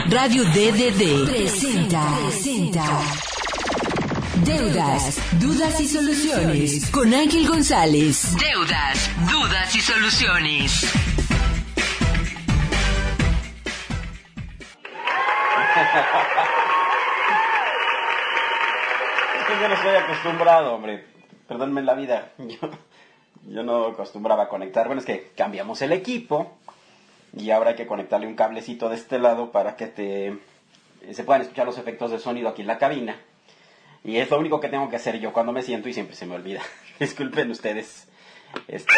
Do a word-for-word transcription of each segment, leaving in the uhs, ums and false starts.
Radio D D D presenta, presenta Deudas, Dudas y Soluciones con Ángel González. Deudas, Dudas y Soluciones. Es que yo no estoy acostumbrado, hombre. Perdónme la vida. Yo, yo no acostumbraba a conectar. Bueno, es que cambiamos el equipo y ahora hay que conectarle un cablecito de este lado para que te se puedan escuchar los efectos de sonido aquí en la cabina. Y es lo único que tengo que hacer yo cuando me siento y siempre se me olvida. Disculpen ustedes esta,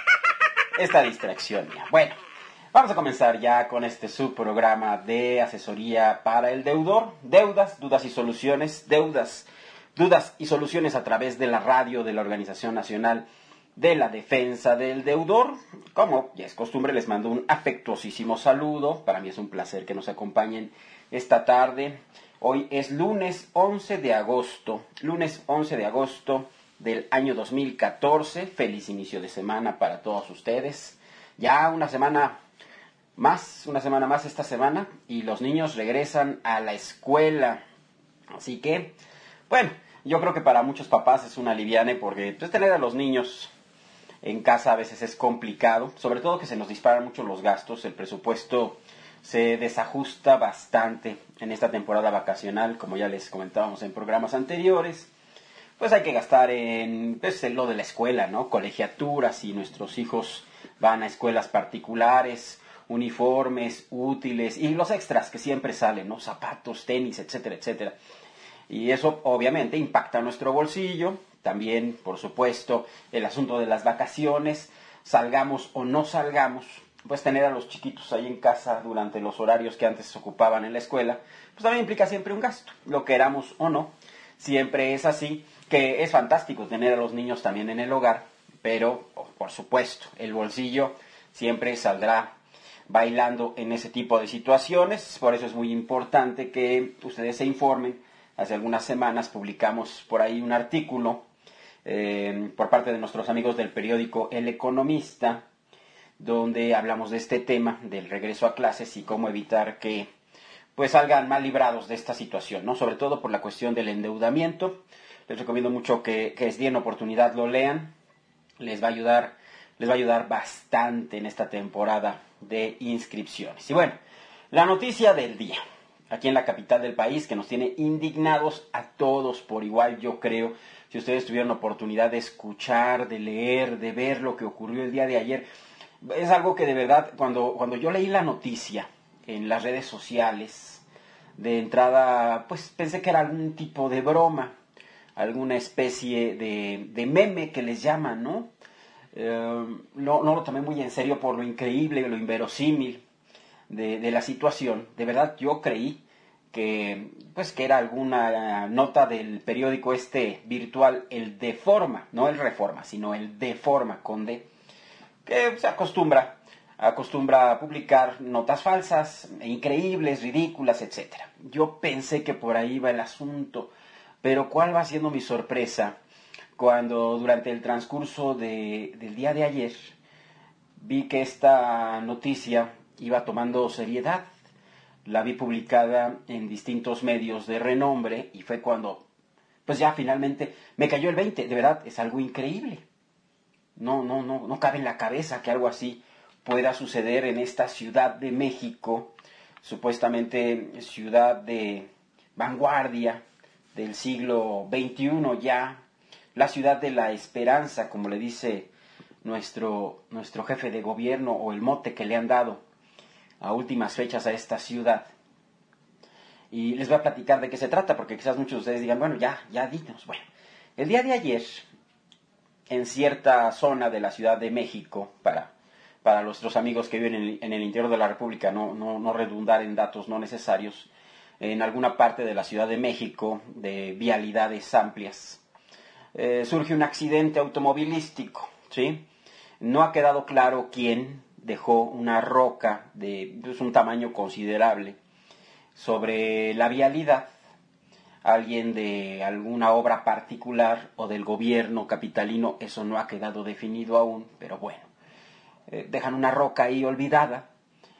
esta distracción mía. Bueno, vamos a comenzar ya con este subprograma de asesoría para el deudor. Deudas, dudas y soluciones. Deudas, dudas y soluciones a través de la radio de la Organización Nacional de la Defensa del Deudor. Como ya es costumbre, les mando un afectuosísimo saludo. Para mí es un placer que nos acompañen esta tarde. Hoy es lunes once de agosto, lunes once de agosto del año dos mil catorce. Feliz inicio de semana para todos ustedes. Ya una semana más, una semana más esta semana y los niños regresan a la escuela. Así que, bueno, yo creo que para muchos papás es un aliviane porque pues, tener a los niños en casa a veces es complicado, sobre todo que se nos disparan mucho los gastos, el presupuesto se desajusta bastante en esta temporada vacacional, como ya les comentábamos en programas anteriores. Pues hay que gastar en, pues, en lo de la escuela, ¿no? Colegiaturas, si nuestros hijos van a escuelas particulares, uniformes, útiles y los extras que siempre salen, ¿no? Zapatos, tenis, etcétera, etcétera. Y eso obviamente impacta nuestro bolsillo. También, por supuesto, el asunto de las vacaciones, salgamos o no salgamos, pues tener a los chiquitos ahí en casa durante los horarios que antes se ocupaban en la escuela, pues también implica siempre un gasto, lo queramos o no. Siempre es así, que es fantástico tener a los niños también en el hogar, pero, por supuesto, el bolsillo siempre saldrá bailando en ese tipo de situaciones. Por eso es muy importante que ustedes se informen. Hace algunas semanas publicamos por ahí un artículo eh, por parte de nuestros amigos del periódico El Economista, donde hablamos de este tema del regreso a clases y cómo evitar que pues salgan mal librados de esta situación, ¿no? Sobre todo por la cuestión del endeudamiento. Les recomiendo mucho que, que si tienen oportunidad lo lean. Les va a ayudar, les va a ayudar bastante en esta temporada de inscripciones. Y bueno, la noticia del día, aquí en la capital del país, que nos tiene indignados a todos por igual, yo creo. Si ustedes tuvieron oportunidad de escuchar, de leer, de ver lo que ocurrió el día de ayer, es algo que de verdad, cuando, cuando yo leí la noticia en las redes sociales, de entrada, pues pensé que era algún tipo de broma, alguna especie de, de meme que les llaman, ¿no? Eh, no, no lo tomé muy en serio por lo increíble, lo inverosímil de, de la situación. De verdad, yo creí que, pues, que era alguna nota del periódico este virtual, el Deforma, no el Reforma, sino el Deforma, con D, que se acostumbra, acostumbra a publicar notas falsas, increíbles, ridículas, etcétera. Yo pensé que por ahí iba el asunto, pero ¿cuál va siendo mi sorpresa? Cuando durante el transcurso de, del día de ayer vi que esta noticia iba tomando seriedad. La vi publicada en distintos medios de renombre y fue cuando, pues ya finalmente me cayó el veinte. De verdad, es algo increíble. No, no, no, no cabe en la cabeza que algo así pueda suceder en esta Ciudad de México, supuestamente ciudad de vanguardia del siglo veintiuno ya, la ciudad de la esperanza, como le dice nuestro, nuestro jefe de gobierno, o el mote que le han dado a últimas fechas a esta ciudad. Y les voy a platicar de qué se trata, porque quizás muchos de ustedes digan, bueno, ya, ya díganos. Bueno, el día de ayer, en cierta zona de la Ciudad de México, para, para nuestros amigos que viven en el, en el interior de la República, no, no, no redundar en datos no necesarios, en alguna parte de la Ciudad de México, de vialidades amplias, eh, surge un accidente automovilístico, ¿sí? No ha quedado claro quién dejó una roca de pues, un tamaño considerable sobre la vialidad. Alguien de alguna obra particular o del gobierno capitalino, eso no ha quedado definido aún, pero bueno, eh, dejan una roca ahí olvidada.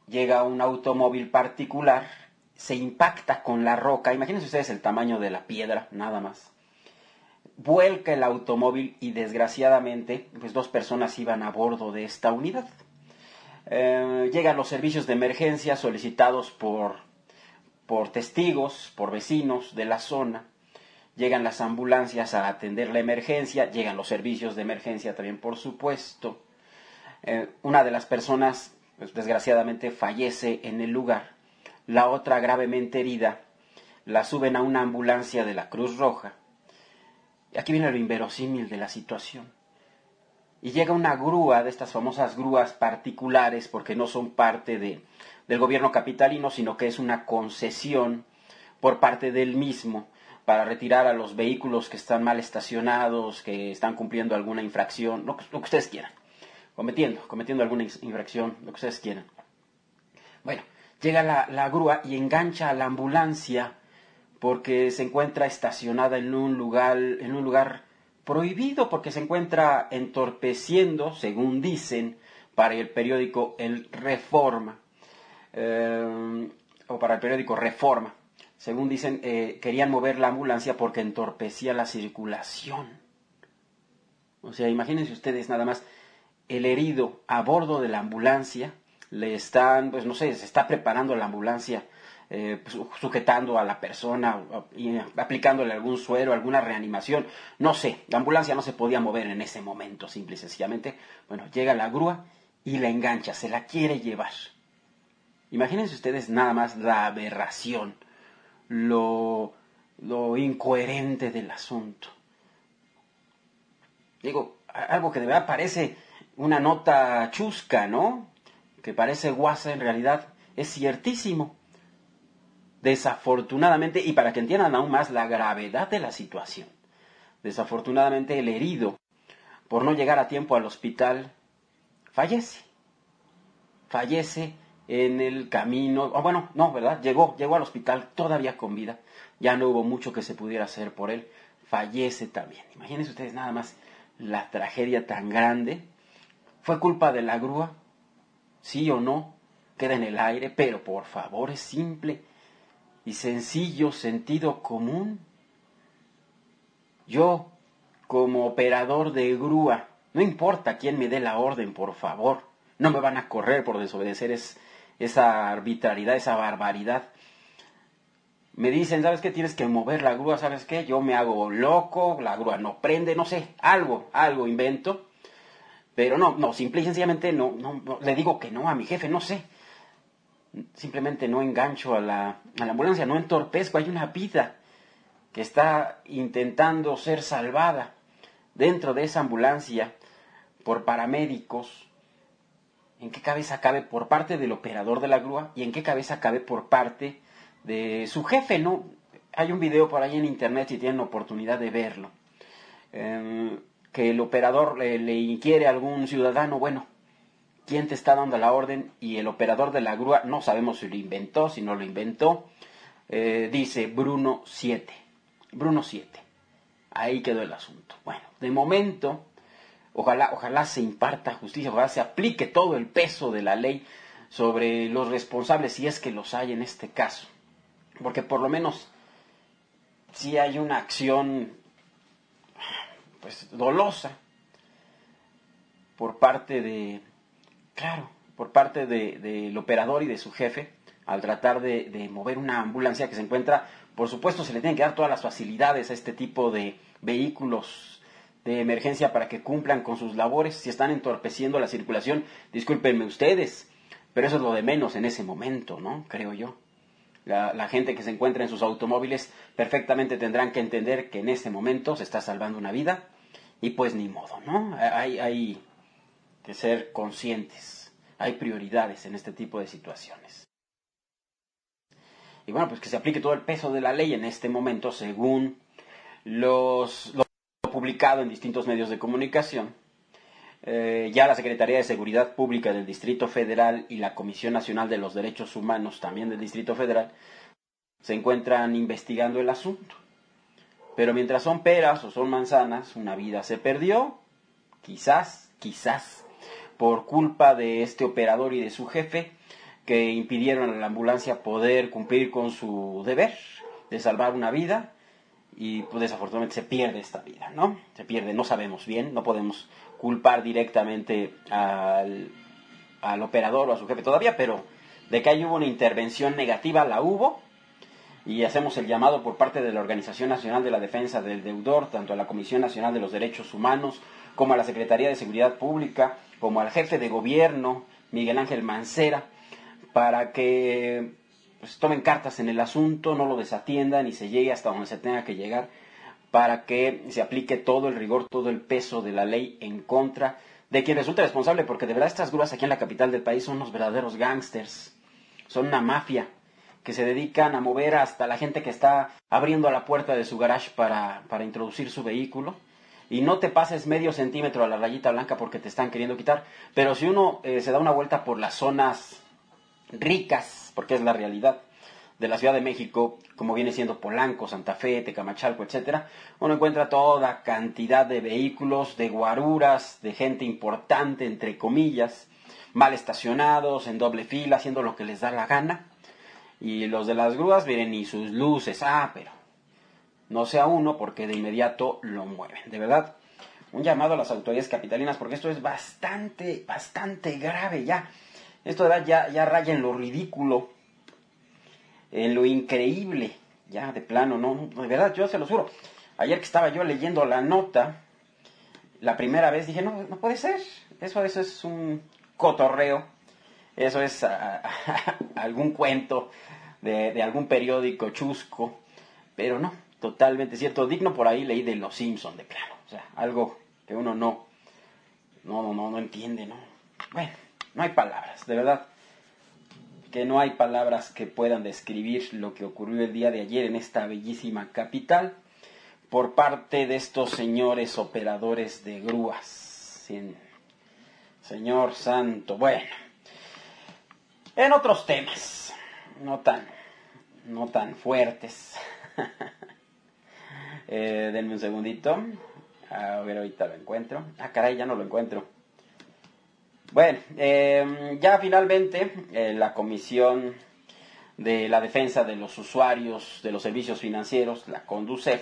llega un automóvil particular, se impacta con la roca, imagínense ustedes el tamaño de la piedra, nada más. Vuelca el automóvil y desgraciadamente, pues dos personas iban a bordo de esta unidad. Eh, llegan los servicios de emergencia solicitados por, por testigos, por vecinos de la zona. Llegan las ambulancias a atender la emergencia, llegan los servicios de emergencia también, por supuesto. Eh, una de las personas, pues, desgraciadamente, fallece en el lugar. La otra, gravemente herida, la suben a una ambulancia de la Cruz Roja. Y aquí viene lo inverosímil de la situación. Y llega una grúa, de estas famosas grúas particulares, porque no son parte de, del gobierno capitalino, sino que es una concesión por parte del mismo, para retirar a los vehículos que están mal estacionados, que están cumpliendo alguna infracción, lo que, lo que ustedes quieran, cometiendo, cometiendo alguna infracción, lo que ustedes quieran. Bueno, llega la, la grúa y engancha a la ambulancia porque se encuentra estacionada en un lugar, en un lugar prohibido, porque se encuentra entorpeciendo, según dicen, para el periódico El Reforma, eh, o para el periódico Reforma. Según dicen, eh, querían mover la ambulancia porque entorpecía la circulación. O sea, imagínense ustedes nada más, el herido a bordo de la ambulancia, le están, pues no sé, se está preparando la ambulancia, eh, pues, sujetando a la persona, y aplicándole algún suero, alguna reanimación, no sé, la ambulancia no se podía mover en ese momento, simple y sencillamente. Bueno, llega la grúa y la engancha, se la quiere llevar. Imagínense ustedes nada más la aberración, Lo, lo incoherente del asunto. Digo, algo que de verdad parece una nota chusca, ¿no? Que parece guasa, en realidad es ciertísimo. Desafortunadamente, y para que entiendan aún más la gravedad de la situación, desafortunadamente el herido, por no llegar a tiempo al hospital, fallece. Fallece en el camino, oh, bueno, no, ¿verdad? Llegó, llegó al hospital todavía con vida, ya no hubo mucho que se pudiera hacer por él, fallece también. Imagínense ustedes nada más la tragedia tan grande. ¿Fue culpa de la grúa? Sí o no, queda en el aire, pero por favor es simple y sencillo sentido común. Yo, como operador de grúa, no importa quién me dé la orden, por favor, no me van a correr por desobedecer es, esa arbitrariedad, esa barbaridad. Me dicen, ¿sabes qué? Tienes que mover la grúa, ¿sabes qué? Yo me hago loco, la grúa no prende, no sé, algo, algo invento. Pero no, no, simple y sencillamente no, no, no, le digo que no a mi jefe, no sé. Simplemente no engancho a la, a la ambulancia, no entorpezco, hay una vida que está intentando ser salvada dentro de esa ambulancia por paramédicos. ¿En qué cabeza cabe por parte del operador de la grúa y en qué cabeza cabe por parte de su jefe, ¿no? Hay un video por ahí en internet si tienen oportunidad de verlo, eh, que el operador le, le inquiere a algún ciudadano, bueno, ¿quién te está dando la orden? Y el operador de la grúa, no sabemos si lo inventó, si no lo inventó, eh, dice Bruno siete. Bruno siete. Ahí quedó el asunto. Bueno, de momento, ojalá, ojalá se imparta justicia, ojalá se aplique todo el peso de la ley sobre los responsables, si es que los hay en este caso. Porque por lo menos, si hay una acción, pues, dolosa, por parte de, claro, por parte de, del operador y de su jefe, al tratar de, de mover una ambulancia que se encuentra, por supuesto se le tienen que dar todas las facilidades a este tipo de vehículos de emergencia para que cumplan con sus labores. Si están entorpeciendo la circulación, discúlpenme ustedes, pero eso es lo de menos en ese momento, ¿no? Creo yo. La, la gente que se encuentra en sus automóviles perfectamente tendrán que entender que en ese momento se está salvando una vida y pues ni modo, ¿no? Hay, hay que ser conscientes, hay prioridades en este tipo de situaciones. Y bueno, pues que se aplique todo el peso de la ley en este momento según los, lo publicado en distintos medios de comunicación. Eh, ya la Secretaría de Seguridad Pública del Distrito Federal y la Comisión Nacional de los Derechos Humanos, también del Distrito Federal, se encuentran investigando el asunto. Pero mientras son peras o son manzanas, una vida se perdió, quizás, quizás, por culpa de este operador y de su jefe, que impidieron a la ambulancia poder cumplir con su deber de salvar una vida, y pues desafortunadamente se pierde esta vida, ¿no? Se pierde, no sabemos bien, no podemos culpar directamente al, al operador o a su jefe todavía, pero de que ahí hubo una intervención negativa, la hubo, y hacemos el llamado por parte de la Organización Nacional de la Defensa del Deudor, tanto a la Comisión Nacional de los Derechos Humanos, como a la Secretaría de Seguridad Pública, como al jefe de gobierno, Miguel Ángel Mancera, para que pues, tomen cartas en el asunto, no lo desatiendan y se llegue hasta donde se tenga que llegar, para que se aplique todo el rigor, todo el peso de la ley en contra de quien resulte responsable, porque de verdad estas grúas aquí en la capital del país son unos verdaderos gángsters, son una mafia que se dedican a mover hasta la gente que está abriendo la puerta de su garage para, para introducir su vehículo. Y no te pases medio centímetro a la rayita blanca porque te están queriendo quitar. Pero si uno eh, se da una vuelta por las zonas ricas, porque es la realidad de la Ciudad de México, como viene siendo Polanco, Santa Fe, Tecamachalco, etcétera, uno encuentra toda cantidad de vehículos, de guaruras, de gente importante, entre comillas, mal estacionados, en doble fila, haciendo lo que les da la gana. Y los de las grúas miren ni sus luces, ah, pero no sea uno porque de inmediato lo mueven. De verdad, un llamado a las autoridades capitalinas porque esto es bastante, bastante grave ya. Esto de verdad ya, ya raya en lo ridículo, en lo increíble, ya de plano, no, de verdad, yo se lo juro. Ayer que estaba yo leyendo la nota, la primera vez dije, no, no puede ser, eso, eso es un cotorreo, eso es a, a, a, algún cuento de, de algún periódico chusco, pero no. Totalmente cierto, digno por ahí leí de Los Simpson de plano, o sea, algo que uno no, no, no, no, no entiende, ¿no? Bueno, no hay palabras, de verdad, que no hay palabras que puedan describir lo que ocurrió el día de ayer en esta bellísima capital por parte de estos señores operadores de grúas. Sin... Señor santo, bueno, en otros temas, no tan, no tan fuertes. Eh, denme un segundito. A ver, ahorita lo encuentro. Ah, caray, ya no lo encuentro. Bueno, eh, ya finalmente eh, la Comisión de la Defensa de los Usuarios de los Servicios Financieros, la CONDUCEF,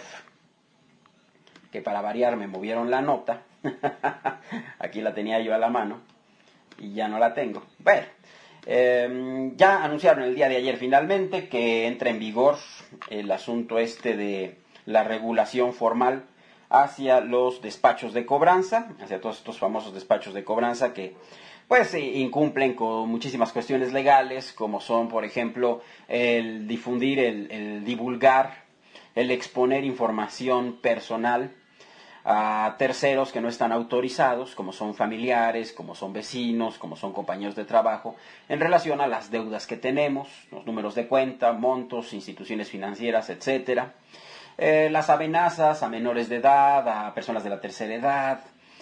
que para variar me movieron la nota. Aquí la tenía yo a la mano y ya no la tengo. Bueno, eh, ya anunciaron el día de ayer finalmente que entra en vigor el asunto este de la regulación formal hacia los despachos de cobranza, hacia todos estos famosos despachos de cobranza que pues incumplen con muchísimas cuestiones legales, como son, por ejemplo, el difundir, el, el divulgar, el exponer información personal a terceros que no están autorizados, como son familiares, como son vecinos, como son compañeros de trabajo, en relación a las deudas que tenemos, los números de cuenta, montos, instituciones financieras, etcétera. Eh, las amenazas a menores de edad, a personas de la tercera edad,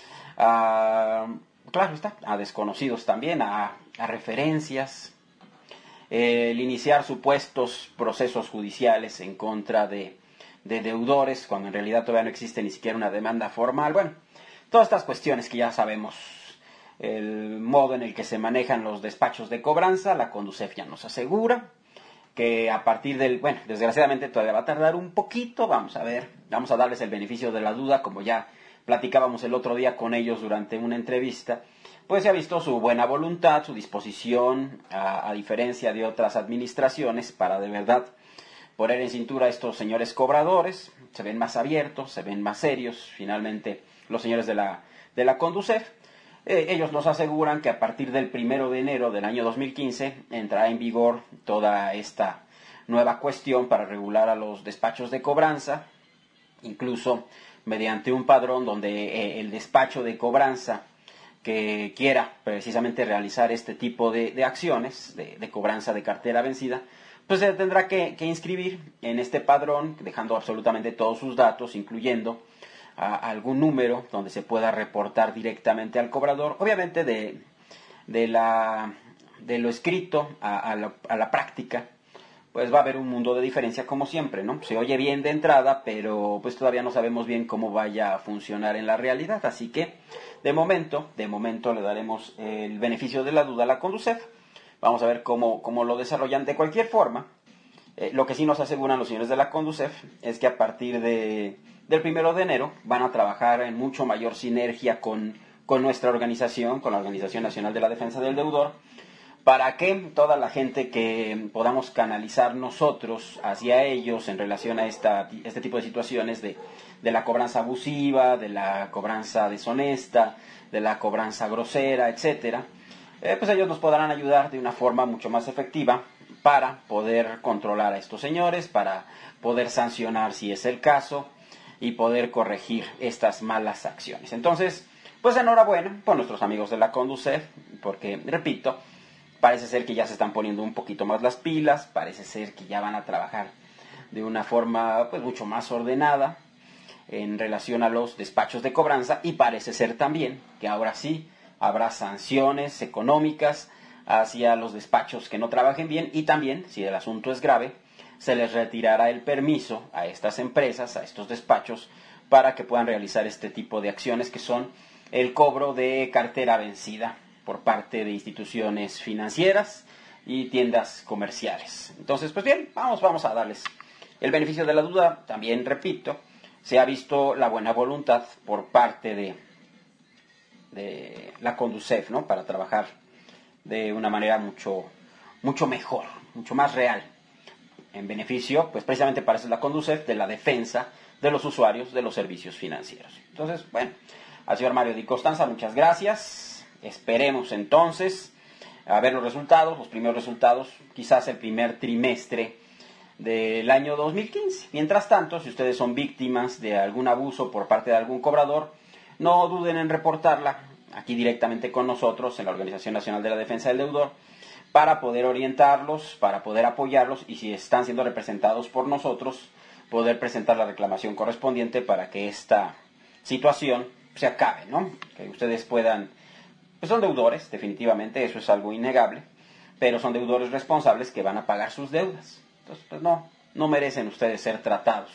a, claro está, a desconocidos también, a, a referencias, eh, el iniciar supuestos procesos judiciales en contra de, de deudores, cuando en realidad todavía no existe ni siquiera una demanda formal. Bueno, todas estas cuestiones que ya sabemos, el modo en el que se manejan los despachos de cobranza, la CONDUCEF ya nos asegura que a partir del, bueno, desgraciadamente todavía va a tardar un poquito, vamos a ver, vamos a darles el beneficio de la duda, como ya platicábamos el otro día con ellos durante una entrevista, pues se ha visto su buena voluntad, su disposición, a, a diferencia de otras administraciones, para de verdad poner en cintura a estos señores cobradores, se ven más abiertos, se ven más serios, finalmente los señores de la, de la CONDUCEF. Eh, ellos nos aseguran que a partir del primero de enero del año dos mil quince entrará en vigor toda esta nueva cuestión para regular a los despachos de cobranza, incluso mediante un padrón donde eh, el despacho de cobranza que quiera precisamente realizar este tipo de, de acciones de, de cobranza de cartera vencida, pues se tendrá que, que inscribir en este padrón, dejando absolutamente todos sus datos, incluyendo a algún número donde se pueda reportar directamente al cobrador, obviamente de, de, la, de lo escrito a, a, la, a la práctica, pues va a haber un mundo de diferencia como siempre, ¿no? Se oye bien de entrada, pero pues todavía no sabemos bien cómo vaya a funcionar en la realidad, así que de momento, de momento le daremos el beneficio de la duda a la CONDUCEF, Vamos a ver cómo, cómo lo desarrollan. De cualquier forma, eh, lo que sí nos aseguran los señores de la Conducef es que a partir de, del primero de enero van a trabajar en mucho mayor sinergia con, con nuestra organización, con la Organización Nacional de la Defensa del Deudor, para que toda la gente que podamos canalizar nosotros hacia ellos en relación a esta, este tipo de situaciones de, de la cobranza abusiva, de la cobranza deshonesta, de la cobranza grosera, etcétera, eh, pues ellos nos podrán ayudar de una forma mucho más efectiva para poder controlar a estos señores, para poder sancionar si es el caso y poder corregir estas malas acciones. Entonces, pues enhorabuena por nuestros amigos de la Conducef, porque, repito, parece ser que ya se están poniendo un poquito más las pilas, parece ser que ya van a trabajar de una forma pues mucho más ordenada en relación a los despachos de cobranza, y parece ser también que ahora sí habrá sanciones económicas hacia los despachos que no trabajen bien, y también, si el asunto es grave, se les retirará el permiso a estas empresas, a estos despachos, para que puedan realizar este tipo de acciones que son el cobro de cartera vencida por parte de instituciones financieras y tiendas comerciales. Entonces, pues bien, vamos, vamos a darles el beneficio de la duda. También, repito, se ha visto la buena voluntad por parte de, de la Conducef, ¿no?, para trabajar de una manera mucho, mucho mejor, mucho más real, en beneficio, pues precisamente para eso es la Conducef, de la defensa de los usuarios de los servicios financieros. Entonces, bueno, al señor Mario Di Costanza, muchas gracias. Esperemos entonces a ver los resultados, los primeros resultados, quizás el primer trimestre del año dos mil quince. Mientras tanto, si ustedes son víctimas de algún abuso por parte de algún cobrador, no duden en reportarla aquí directamente con nosotros en la Organización Nacional de la Defensa del Deudor, para poder orientarlos, para poder apoyarlos, y si están siendo representados por nosotros, poder presentar la reclamación correspondiente para que esta situación se acabe, ¿no? Que ustedes puedan... Pues son deudores, definitivamente, eso es algo innegable, pero son deudores responsables que van a pagar sus deudas. Entonces, pues no, no merecen ustedes ser tratados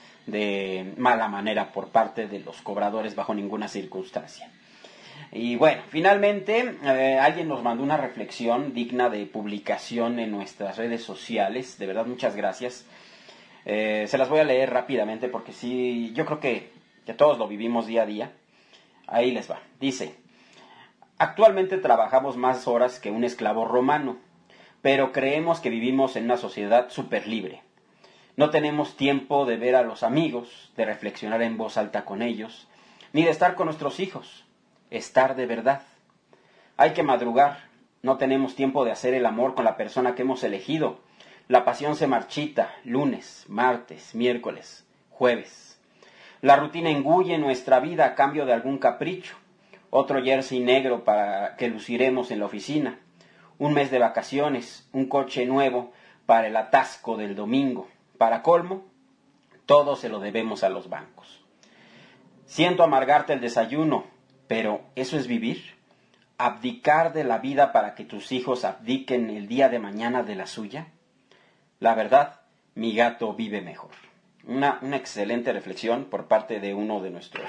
de mala manera por parte de los cobradores bajo ninguna circunstancia. Y bueno, finalmente, eh, alguien nos mandó una reflexión digna de publicación en nuestras redes sociales. De verdad, muchas gracias. Eh, se las voy a leer rápidamente porque sí, yo creo que, que todos lo vivimos día a día. Ahí les va. Dice: actualmente trabajamos más horas que un esclavo romano, pero creemos que vivimos en una sociedad súper libre. No tenemos tiempo de ver a los amigos, de reflexionar en voz alta con ellos, ni de estar con nuestros hijos. Estar de verdad. Hay que madrugar. No tenemos tiempo de hacer el amor con la persona que hemos elegido. La pasión se marchita lunes, martes, miércoles, jueves. La rutina engulle nuestra vida a cambio de algún capricho. Otro jersey negro para que luciremos en la oficina, un mes de vacaciones, un coche nuevo para el atasco del domingo. Para colmo, todo se lo debemos a los bancos. Siento amargarte el desayuno, pero ¿eso es vivir? ¿Abdicar de la vida para que tus hijos abdiquen el día de mañana de la suya? La verdad, mi gato vive mejor. Una, una excelente reflexión por parte de uno de nuestros...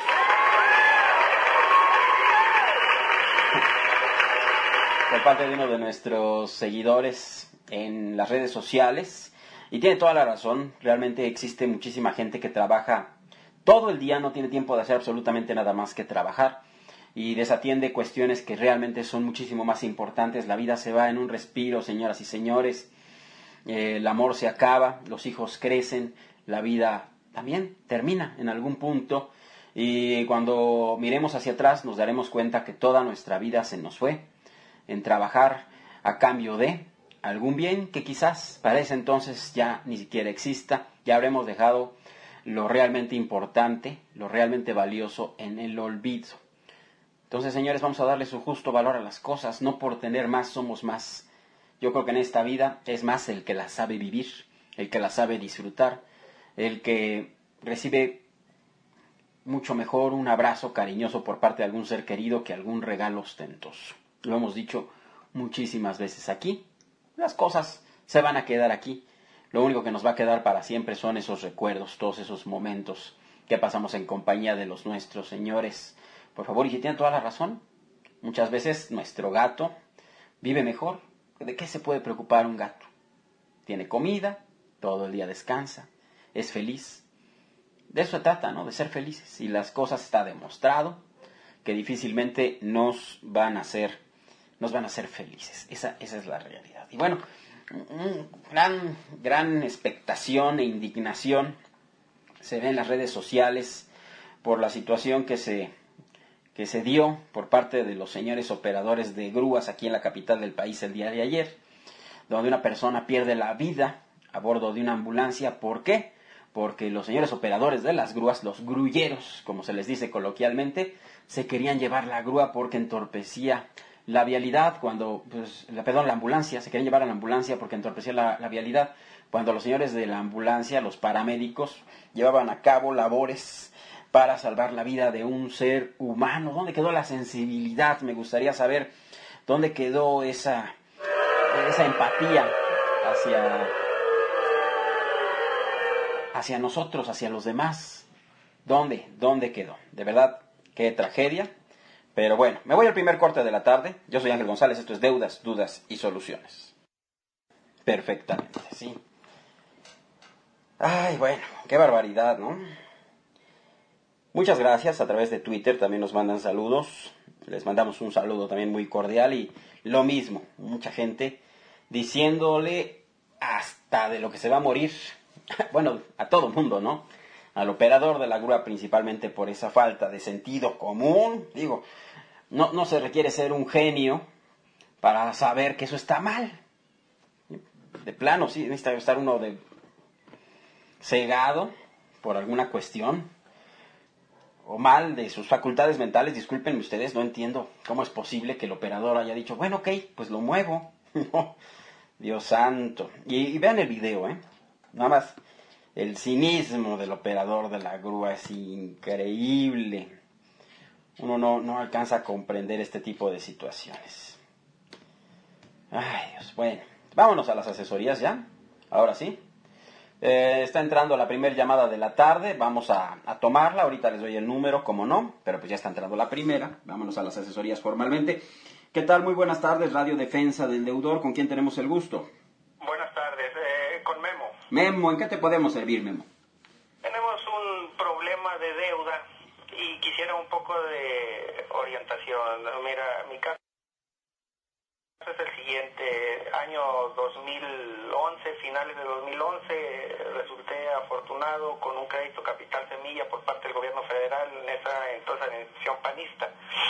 por parte de uno de nuestros seguidores en las redes sociales, y tiene toda la razón. Realmente existe muchísima gente que trabaja todo el día, no tiene tiempo de hacer absolutamente nada más que trabajar, y desatiende cuestiones que realmente son muchísimo más importantes. La vida se va en un respiro, señoras y señores. Eh, el amor se acaba, los hijos crecen, la vida también termina en algún punto, y cuando miremos hacia atrás nos daremos cuenta que toda nuestra vida se nos fue en trabajar a cambio de algún bien que quizás para ese entonces ya ni siquiera exista. Ya habremos dejado lo realmente importante, lo realmente valioso en el olvido. Entonces, señores, vamos a darle su justo valor a las cosas. No por tener más somos más. Yo creo que en esta vida es más el que la sabe vivir, el que la sabe disfrutar, el que recibe mucho mejor un abrazo cariñoso por parte de algún ser querido que algún regalo ostentoso. Lo hemos dicho muchísimas veces aquí. Las cosas se van a quedar aquí. Lo único que nos va a quedar para siempre son esos recuerdos, todos esos momentos que pasamos en compañía de los nuestros, señores. Por favor, y si tienen toda la razón, muchas veces nuestro gato vive mejor. ¿de qué se puede preocupar un gato? Tiene comida, todo el día descansa, es feliz. De eso se trata, ¿no? De ser felices. Y las cosas está demostrado que difícilmente nos van a hacer, nos van a hacer felices. Esa, esa es la realidad. Y bueno, gran, gran expectación e indignación se ve en las redes sociales por la situación que se, que se dio por parte de los señores operadores de grúas aquí en la capital del país el día de ayer, donde una persona pierde la vida a bordo de una ambulancia. ¿Por qué? Porque los señores operadores de las grúas, los grulleros, como se les dice coloquialmente, se querían llevar la grúa porque entorpecía la vialidad, cuando, pues, la, perdón, la ambulancia, se querían llevar a la ambulancia porque entorpecía la, la vialidad, cuando los señores de la ambulancia, los paramédicos, llevaban a cabo labores para salvar la vida de un ser humano. ¿Dónde quedó la sensibilidad? Me gustaría saber dónde quedó esa, esa empatía hacia, hacia nosotros, hacia los demás. ¿Dónde? ¿Dónde quedó? De verdad, qué tragedia. Pero bueno, me voy al primer corte de la tarde. Yo soy Ángel González, esto es Deudas, Dudas y Soluciones. Perfectamente, sí. Ay, bueno, qué barbaridad, ¿no? Muchas gracias, a través de Twitter también nos mandan saludos. Les mandamos un saludo también muy cordial y lo mismo, mucha gente diciéndole hasta de lo que se va a morir, bueno, a todo mundo, ¿no? Al operador de la grúa principalmente por esa falta de sentido común. Digo, no, no se requiere ser un genio para saber que eso está mal. De plano, sí, necesita estar uno de cegado por alguna cuestión o mal de sus facultades mentales. Discúlpenme ustedes, no entiendo cómo es posible que el operador haya dicho, bueno, ok, pues lo muevo. No, Dios santo. Y, y vean el video, ¿eh? Nada más. El cinismo del operador de la grúa es increíble. Uno no, no alcanza a comprender este tipo de situaciones. Ay, Dios. Bueno, vámonos a las asesorías ya. Ahora sí. Eh, está entrando la primera llamada de la tarde. Vamos a, a tomarla. Ahorita les doy el número, como no. Pero pues ya está entrando la primera. Vámonos a las asesorías formalmente. ¿Qué tal? Muy buenas tardes. Radio Defensa del Deudor. ¿Con quién tenemos el gusto? Buenas tardes. Eh, con Memo. Memo, ¿en qué te podemos servir, Memo? Tenemos un problema de deuda y quisiera un poco de orientación. Mira, mi caso es el siguiente. Año dos mil once, finales de dos mil once, resulté afortunado con un crédito capital semilla por parte del gobierno federal en esa entonces administración panista.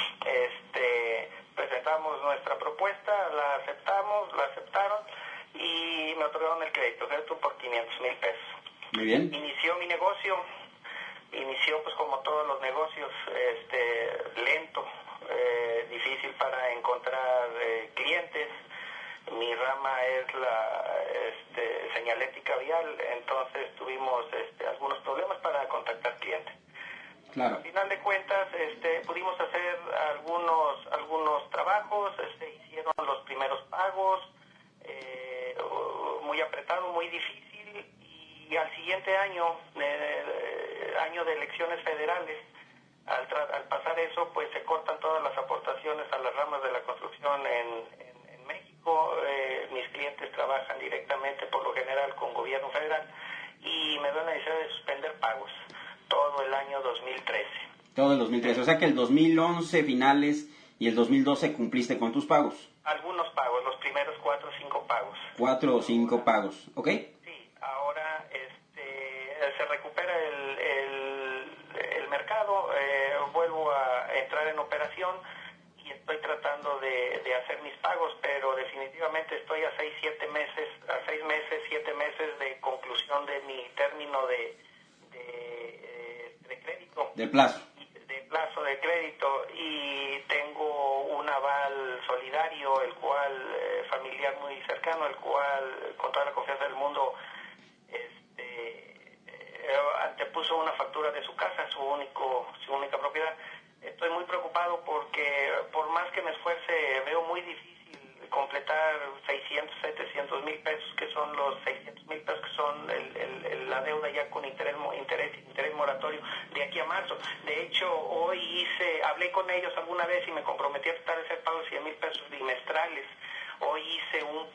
Este, presentamos nuestra propuesta, la aceptamos, la aceptaron y me otorgaron el crédito, crédito por quinientos mil pesos. Muy bien. Inició mi negocio, inició pues como todos los negocios, este, lento, eh, difícil para encontrar eh, clientes. Mi rama es la este, señalética vial, entonces tuvimos este, algunos problemas para contactar clientes. Claro. Al final de cuentas, este, pudimos hacer algunos algunos trabajos, este, hicieron los primeros pagos, eh, muy apretado, muy difícil, y al siguiente año, eh, año de elecciones federales, al, tra- al pasar eso, pues se cortan todas las aportaciones a las ramas de la construcción en, en, en México. Eh, mis clientes trabajan directamente, por lo general, con gobierno federal, y me dan la necesidad de suspender pagos todo el año dos mil trece. Todo el dos mil trece, o sea que el dos mil once finales y el dos mil doce cumpliste con tus pagos. Algunos pagos, los primeros cuatro o cinco pagos. Cuatro o cinco pagos, ¿ok? Sí, ahora este, se recupera el, el, el mercado, eh, vuelvo a entrar en operación y estoy tratando de, de hacer mis pagos, pero definitivamente estoy a seis, siete meses, a seis meses, siete meses de conclusión de mi término de, de, de crédito. De plazo. De plazo de crédito, y tengo un aval solidario, el cual, eh, familiar muy cercano, el cual, con toda la confianza del mundo, este, eh, antepuso una factura de su casa, su único, su única propiedad. Estoy muy preocupado porque, por más que me esfuerce, veo muy difícil completar seiscientos, setecientos mil pesos, que son los seiscientos mil pesos, que son el, el, el, la deuda ya con interés, interés, interés moratorio de aquí a marzo. De hecho, hoy hice, hablé con ellos alguna vez y me comprometí a tratar de hacer pagos de cien mil pesos bimestrales. Hoy hice un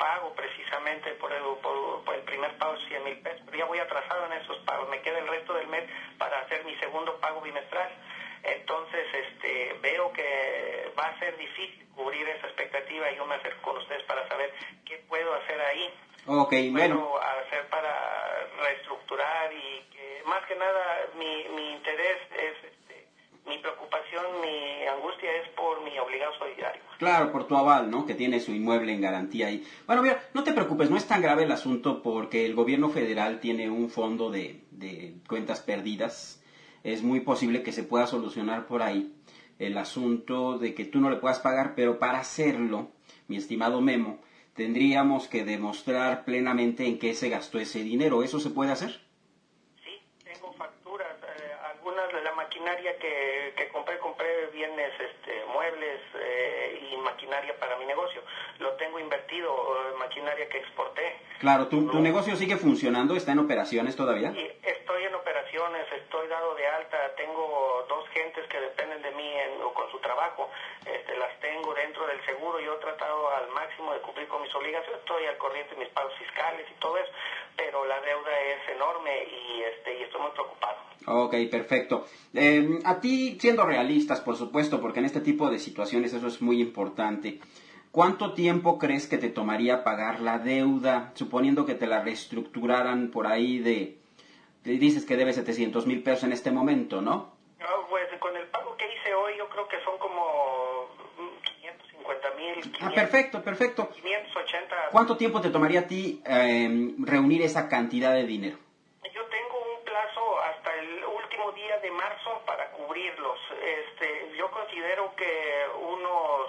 precisamente por el, por, por el primer pago de cien mil pesos, pero ya voy atrasado en esos pagos, me queda el resto del mes para hacer mi segundo pago bimestral. Entonces este, veo que va a ser difícil cubrir esa expectativa y yo me acerco con ustedes para saber qué puedo hacer ahí. Ok, ¿Qué bueno. puedo hacer para reestructurar? Y que más que nada mi, mi interés es, este, mi preocupación, mi angustia es por mi obligado solidario. Claro, por tu aval, ¿no? Que tiene su inmueble en garantía ahí. Bueno, mira, no te preocupes, no es tan grave el asunto porque el gobierno federal tiene un fondo de, de cuentas perdidas. Es muy posible que se pueda solucionar por ahí el asunto de que tú no le puedas pagar, pero para hacerlo, mi estimado Memo, tendríamos que demostrar plenamente en qué se gastó ese dinero. ¿Eso se puede hacer? Sí, tengo facturas, eh, algunas de la maquinaria que, que compré, compré bienes, este, muebles eh, y maquinaria para mi negocio. Lo tengo invertido, eh, maquinaria que exporté. Claro, ¿tu, tu No. negocio sigue funcionando? ¿Está en operaciones todavía? Y estoy en operaciones, estoy dado de alta, tengo dos gentes que dependen de mí en, o con su trabajo, este, las tengo dentro del seguro, yo he tratado al máximo de cumplir con mis obligaciones, estoy al corriente de mis pagos fiscales y todo eso, pero la deuda es enorme y, este, y estoy muy preocupado. Ok, perfecto. Eh, a ti, siendo realistas, por supuesto, porque en este tipo de situaciones eso es muy importante, ¿cuánto tiempo crees que te tomaría pagar la deuda, suponiendo que te la reestructuraran por ahí de... Dices que debes setecientos mil pesos en este momento, ¿no? No, pues con el pago que hice hoy yo creo que son como quinientos cincuenta mil. Ah, perfecto, perfecto. quinientos ochenta. ¿Cuánto tiempo te tomaría a ti eh, reunir esa cantidad de dinero? Yo tengo un plazo hasta el último día de marzo para cubrirlos. Este, yo considero que unos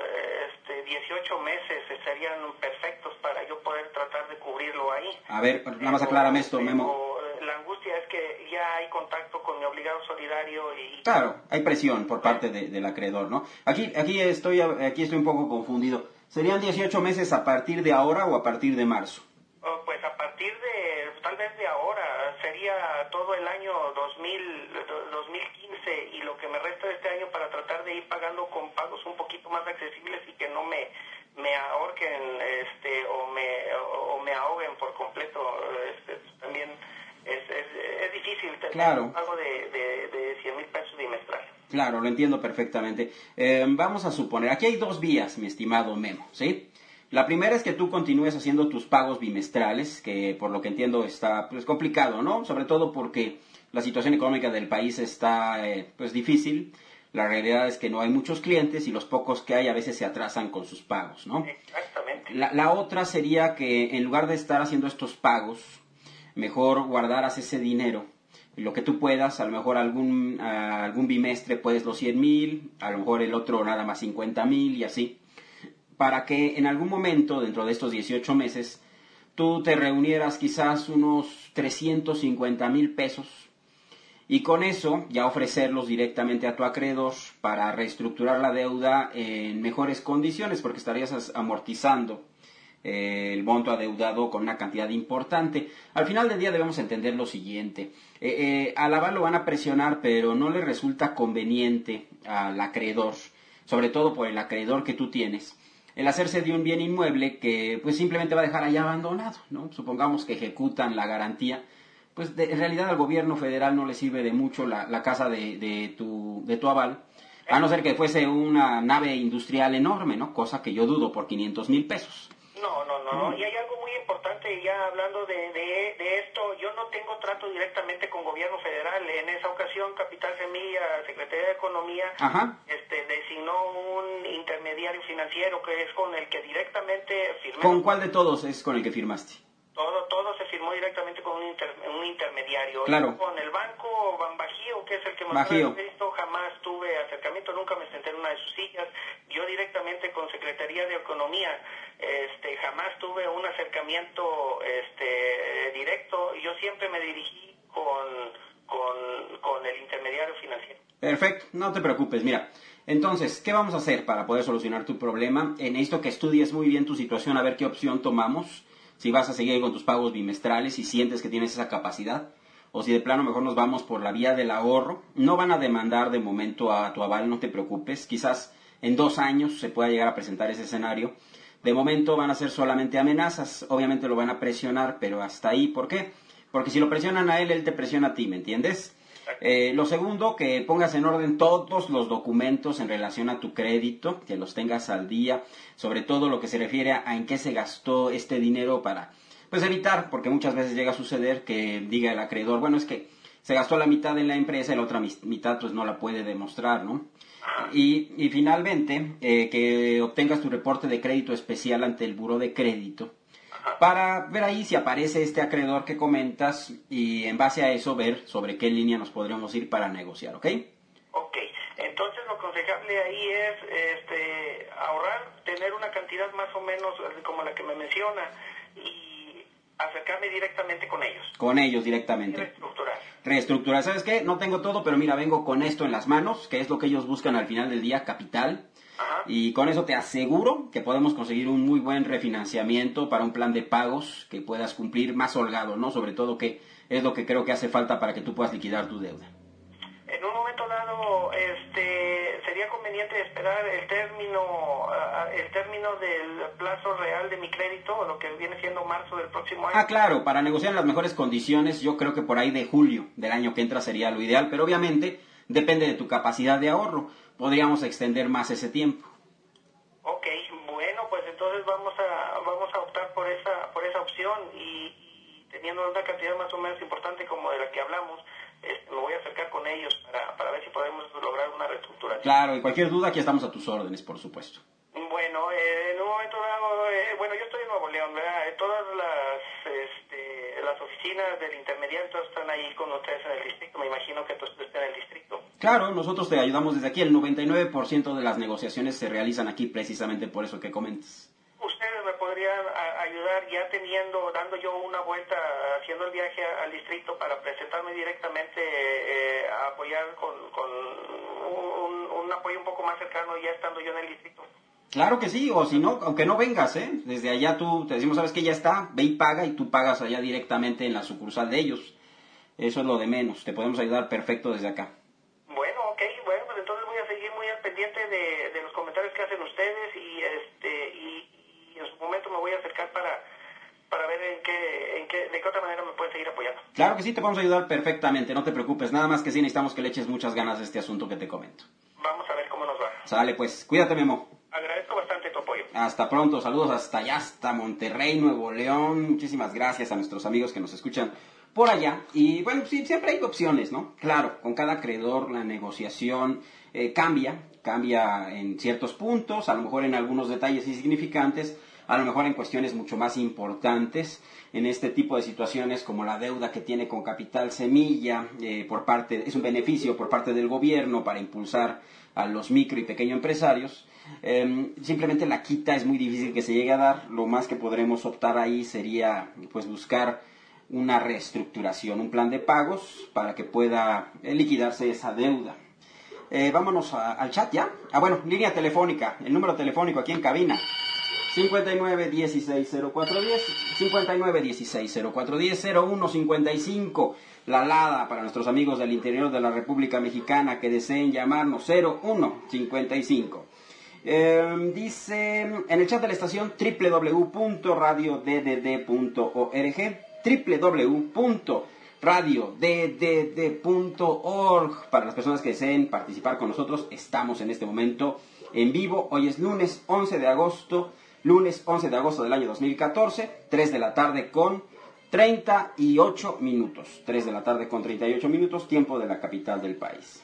este, dieciocho meses serían perfectos para yo poder tratar de cubrirlo ahí. A ver, nada más aclárame esto, Memo. La angustia es que ya hay contacto con mi obligado solidario y... Claro, hay presión por parte de, del acreedor, ¿no? Aquí, aquí, estoy, aquí estoy un poco confundido. ¿Serían dieciocho meses a partir de ahora o a partir de marzo? Oh, pues a partir de, tal vez de ahora, sería todo el año dos mil, dos mil quince y lo que me resta de este año para tratar de ir pagando con pagos un poquito más accesibles y que no me, me ahorquen este, o, me, o, o me ahoguen por completo. Este, también es, es, es difícil tener Claro. un pago de, de, de cien mil pesos bimestral. Claro, lo entiendo perfectamente. Eh, vamos a suponer, aquí hay dos vías, mi estimado Memo, ¿sí? La primera es que tú continúes haciendo tus pagos bimestrales, que por lo que entiendo está pues complicado, ¿no? Sobre todo porque la situación económica del país está eh, pues difícil. La realidad es que no hay muchos clientes y los pocos que hay a veces se atrasan con sus pagos, ¿no? Exactamente. La, la otra sería que en lugar de estar haciendo estos pagos, mejor guardaras ese dinero. Lo que tú puedas, a lo mejor algún, uh, algún bimestre puedes los cien mil, a lo mejor el otro nada más cincuenta mil y así, para que en algún momento, dentro de estos dieciocho meses, tú te reunieras quizás unos trescientos cincuenta mil pesos y con eso ya ofrecerlos directamente a tu acreedor para reestructurar la deuda en mejores condiciones, porque estarías amortizando eh, el monto adeudado con una cantidad importante. Al final del día debemos entender lo siguiente. Eh, eh, al aval lo van a presionar, pero no le resulta conveniente al acreedor, sobre todo por el acreedor que tú tienes, el hacerse de un bien inmueble que pues simplemente va a dejar allá abandonado, ¿no? Supongamos que ejecutan la garantía, pues de, en realidad al gobierno federal no le sirve de mucho la, la casa de, de, tu, de tu aval, a no ser que fuese una nave industrial enorme, ¿no? Cosa que yo dudo por quinientos mil pesos. No, no, no, no, y hay algo muy importante ya hablando de, de, de esto, yo no tengo trato directamente con gobierno federal, en esa ocasión Capital Semilla, Secretaría de Economía, Ajá. este designó un intermediario financiero que es con el que directamente firmé. ¿Con cuál de todos es con el que firmaste? Todo, todo se firmó directamente con un, inter, un intermediario. Claro. Con el banco Banbajío, que es el que me Bajío. dio esto, jamás tuve acercamiento, nunca me senté en una de sus sillas. Yo directamente con Secretaría de Economía, este, jamás tuve un acercamiento este, directo. Yo siempre me dirigí con, con, con el intermediario financiero. Perfecto, no te preocupes, mira. Entonces, ¿qué vamos a hacer para poder solucionar tu problema? En esto que estudies muy bien tu situación, a ver qué opción tomamos. Si vas a seguir con tus pagos bimestrales, si sientes que tienes esa capacidad, o si de plano mejor nos vamos por la vía del ahorro. No van a demandar de momento a tu aval, no te preocupes. Quizás en dos años se pueda llegar a presentar ese escenario. De momento van a ser solamente amenazas, obviamente lo van a presionar, pero hasta ahí. ¿Por qué? Porque si lo presionan a él, él te presiona a ti, ¿me entiendes? Eh, lo segundo, que pongas en orden todos los documentos en relación a tu crédito, que los tengas al día, sobre todo lo que se refiere a, a en qué se gastó este dinero para, pues evitar, porque muchas veces llega a suceder que diga el acreedor, bueno, es que se gastó la mitad en la empresa y la otra mitad pues no la puede demostrar, ¿no? Y, y finalmente, eh, que obtengas tu reporte de crédito especial ante el buró de crédito para ver ahí si aparece este acreedor que comentas y en base a eso ver sobre qué línea nos podremos ir para negociar, ¿ok? Ok, entonces lo aconsejable ahí es este, ahorrar, tener una cantidad más o menos como la que me menciona y acercarme directamente con ellos. Con ellos directamente. Reestructurar. Reestructurar, ¿sabes qué? No tengo todo, pero mira, vengo con esto en las manos, que es lo que ellos buscan al final del día, capital. Ajá. Y con eso te aseguro que podemos conseguir un muy buen refinanciamiento para un plan de pagos que puedas cumplir más holgado, ¿no? Sobre todo que es lo que creo que hace falta para que tú puedas liquidar tu deuda. En un momento dado, este, sería conveniente esperar el término, uh, el término del plazo real de mi crédito, lo que viene siendo marzo del próximo año. Ah, claro, para negociar en las mejores condiciones, yo creo que por ahí de julio del año que entra sería lo ideal, pero obviamente depende de tu capacidad de ahorro. Podríamos extender más ese tiempo. Ok, bueno, pues entonces vamos a vamos a optar por esa por esa opción y, y teniendo una cantidad más o menos importante como de la que hablamos, este, me voy a acercar con ellos para, para ver si podemos lograr una reestructuración. Claro, y cualquier duda aquí estamos a tus órdenes, por supuesto. Bueno, eh, en un momento dado, eh, bueno, yo estoy en Nuevo León, ¿verdad? Eh, todas las este, las oficinas del intermediario están ahí con ustedes en el distrito, me imagino que tú estás en el distrito. Claro, nosotros te ayudamos desde aquí, el noventa y nueve por ciento de las negociaciones se realizan aquí precisamente por eso que comentas. Ustedes me podrían a, ayudar ya teniendo, dando yo una vuelta, haciendo el viaje a, al distrito para presentarme directamente, eh, a apoyar con, con un, un apoyo un poco más cercano ya estando yo en el distrito. Claro que sí, o si no, aunque no vengas, ¿eh? Desde allá tú te decimos, sabes que ya está, ve y paga y tú pagas allá directamente en la sucursal de ellos. Eso es lo de menos, te podemos ayudar perfecto desde acá. Bueno, ok, bueno, pues entonces voy a seguir muy al pendiente de, de los comentarios que hacen ustedes y este y, y en su momento me voy a acercar para, para ver en qué, en qué, de qué otra manera me pueden seguir apoyando. Claro que sí, te podemos ayudar perfectamente, no te preocupes, nada más que sí necesitamos que le eches muchas ganas a este asunto que te comento. Vamos a ver cómo nos va. Sale pues, cuídate Memo. Agradezco bastante tu apoyo. Hasta pronto, saludos hasta allá, hasta Monterrey, Nuevo León. Muchísimas gracias a nuestros amigos que nos escuchan por allá. Y bueno, sí, siempre hay opciones, ¿no? Claro, con cada acreedor la negociación eh, cambia, cambia en ciertos puntos, a lo mejor en algunos detalles insignificantes, a lo mejor en cuestiones mucho más importantes. En este tipo de situaciones como la deuda que tiene con Capital Semilla, eh, por parte, es un beneficio por parte del gobierno para impulsar a los micro y pequeños empresarios. Eh, simplemente la quita es muy difícil que se llegue a dar. Lo más que podremos optar ahí sería pues buscar una reestructuración, un plan de pagos para que pueda eh, liquidarse esa deuda. Eh, vámonos a, al chat ya. Ah, bueno, línea telefónica, el número telefónico aquí en cabina. cincuenta y nueve dieciséis cero cuatro diez, cincuenta y nueve dieciséis cero cuatro diez, cero uno cincuenta y cinco. La Lada para nuestros amigos del interior de la República Mexicana que deseen llamarnos, cero uno cincuenta y cinco. Eh, dice en el chat de la estación doble u doble u doble u punto radio d d d punto org, doble u doble u doble u punto radio d d d punto org. Para las personas que deseen participar con nosotros, estamos en este momento en vivo. Hoy es lunes once de agosto, lunes once de agosto del año dos mil catorce, tres de la tarde con treinta y ocho minutos, tres de la tarde con treinta y ocho minutos, tiempo de la capital del país.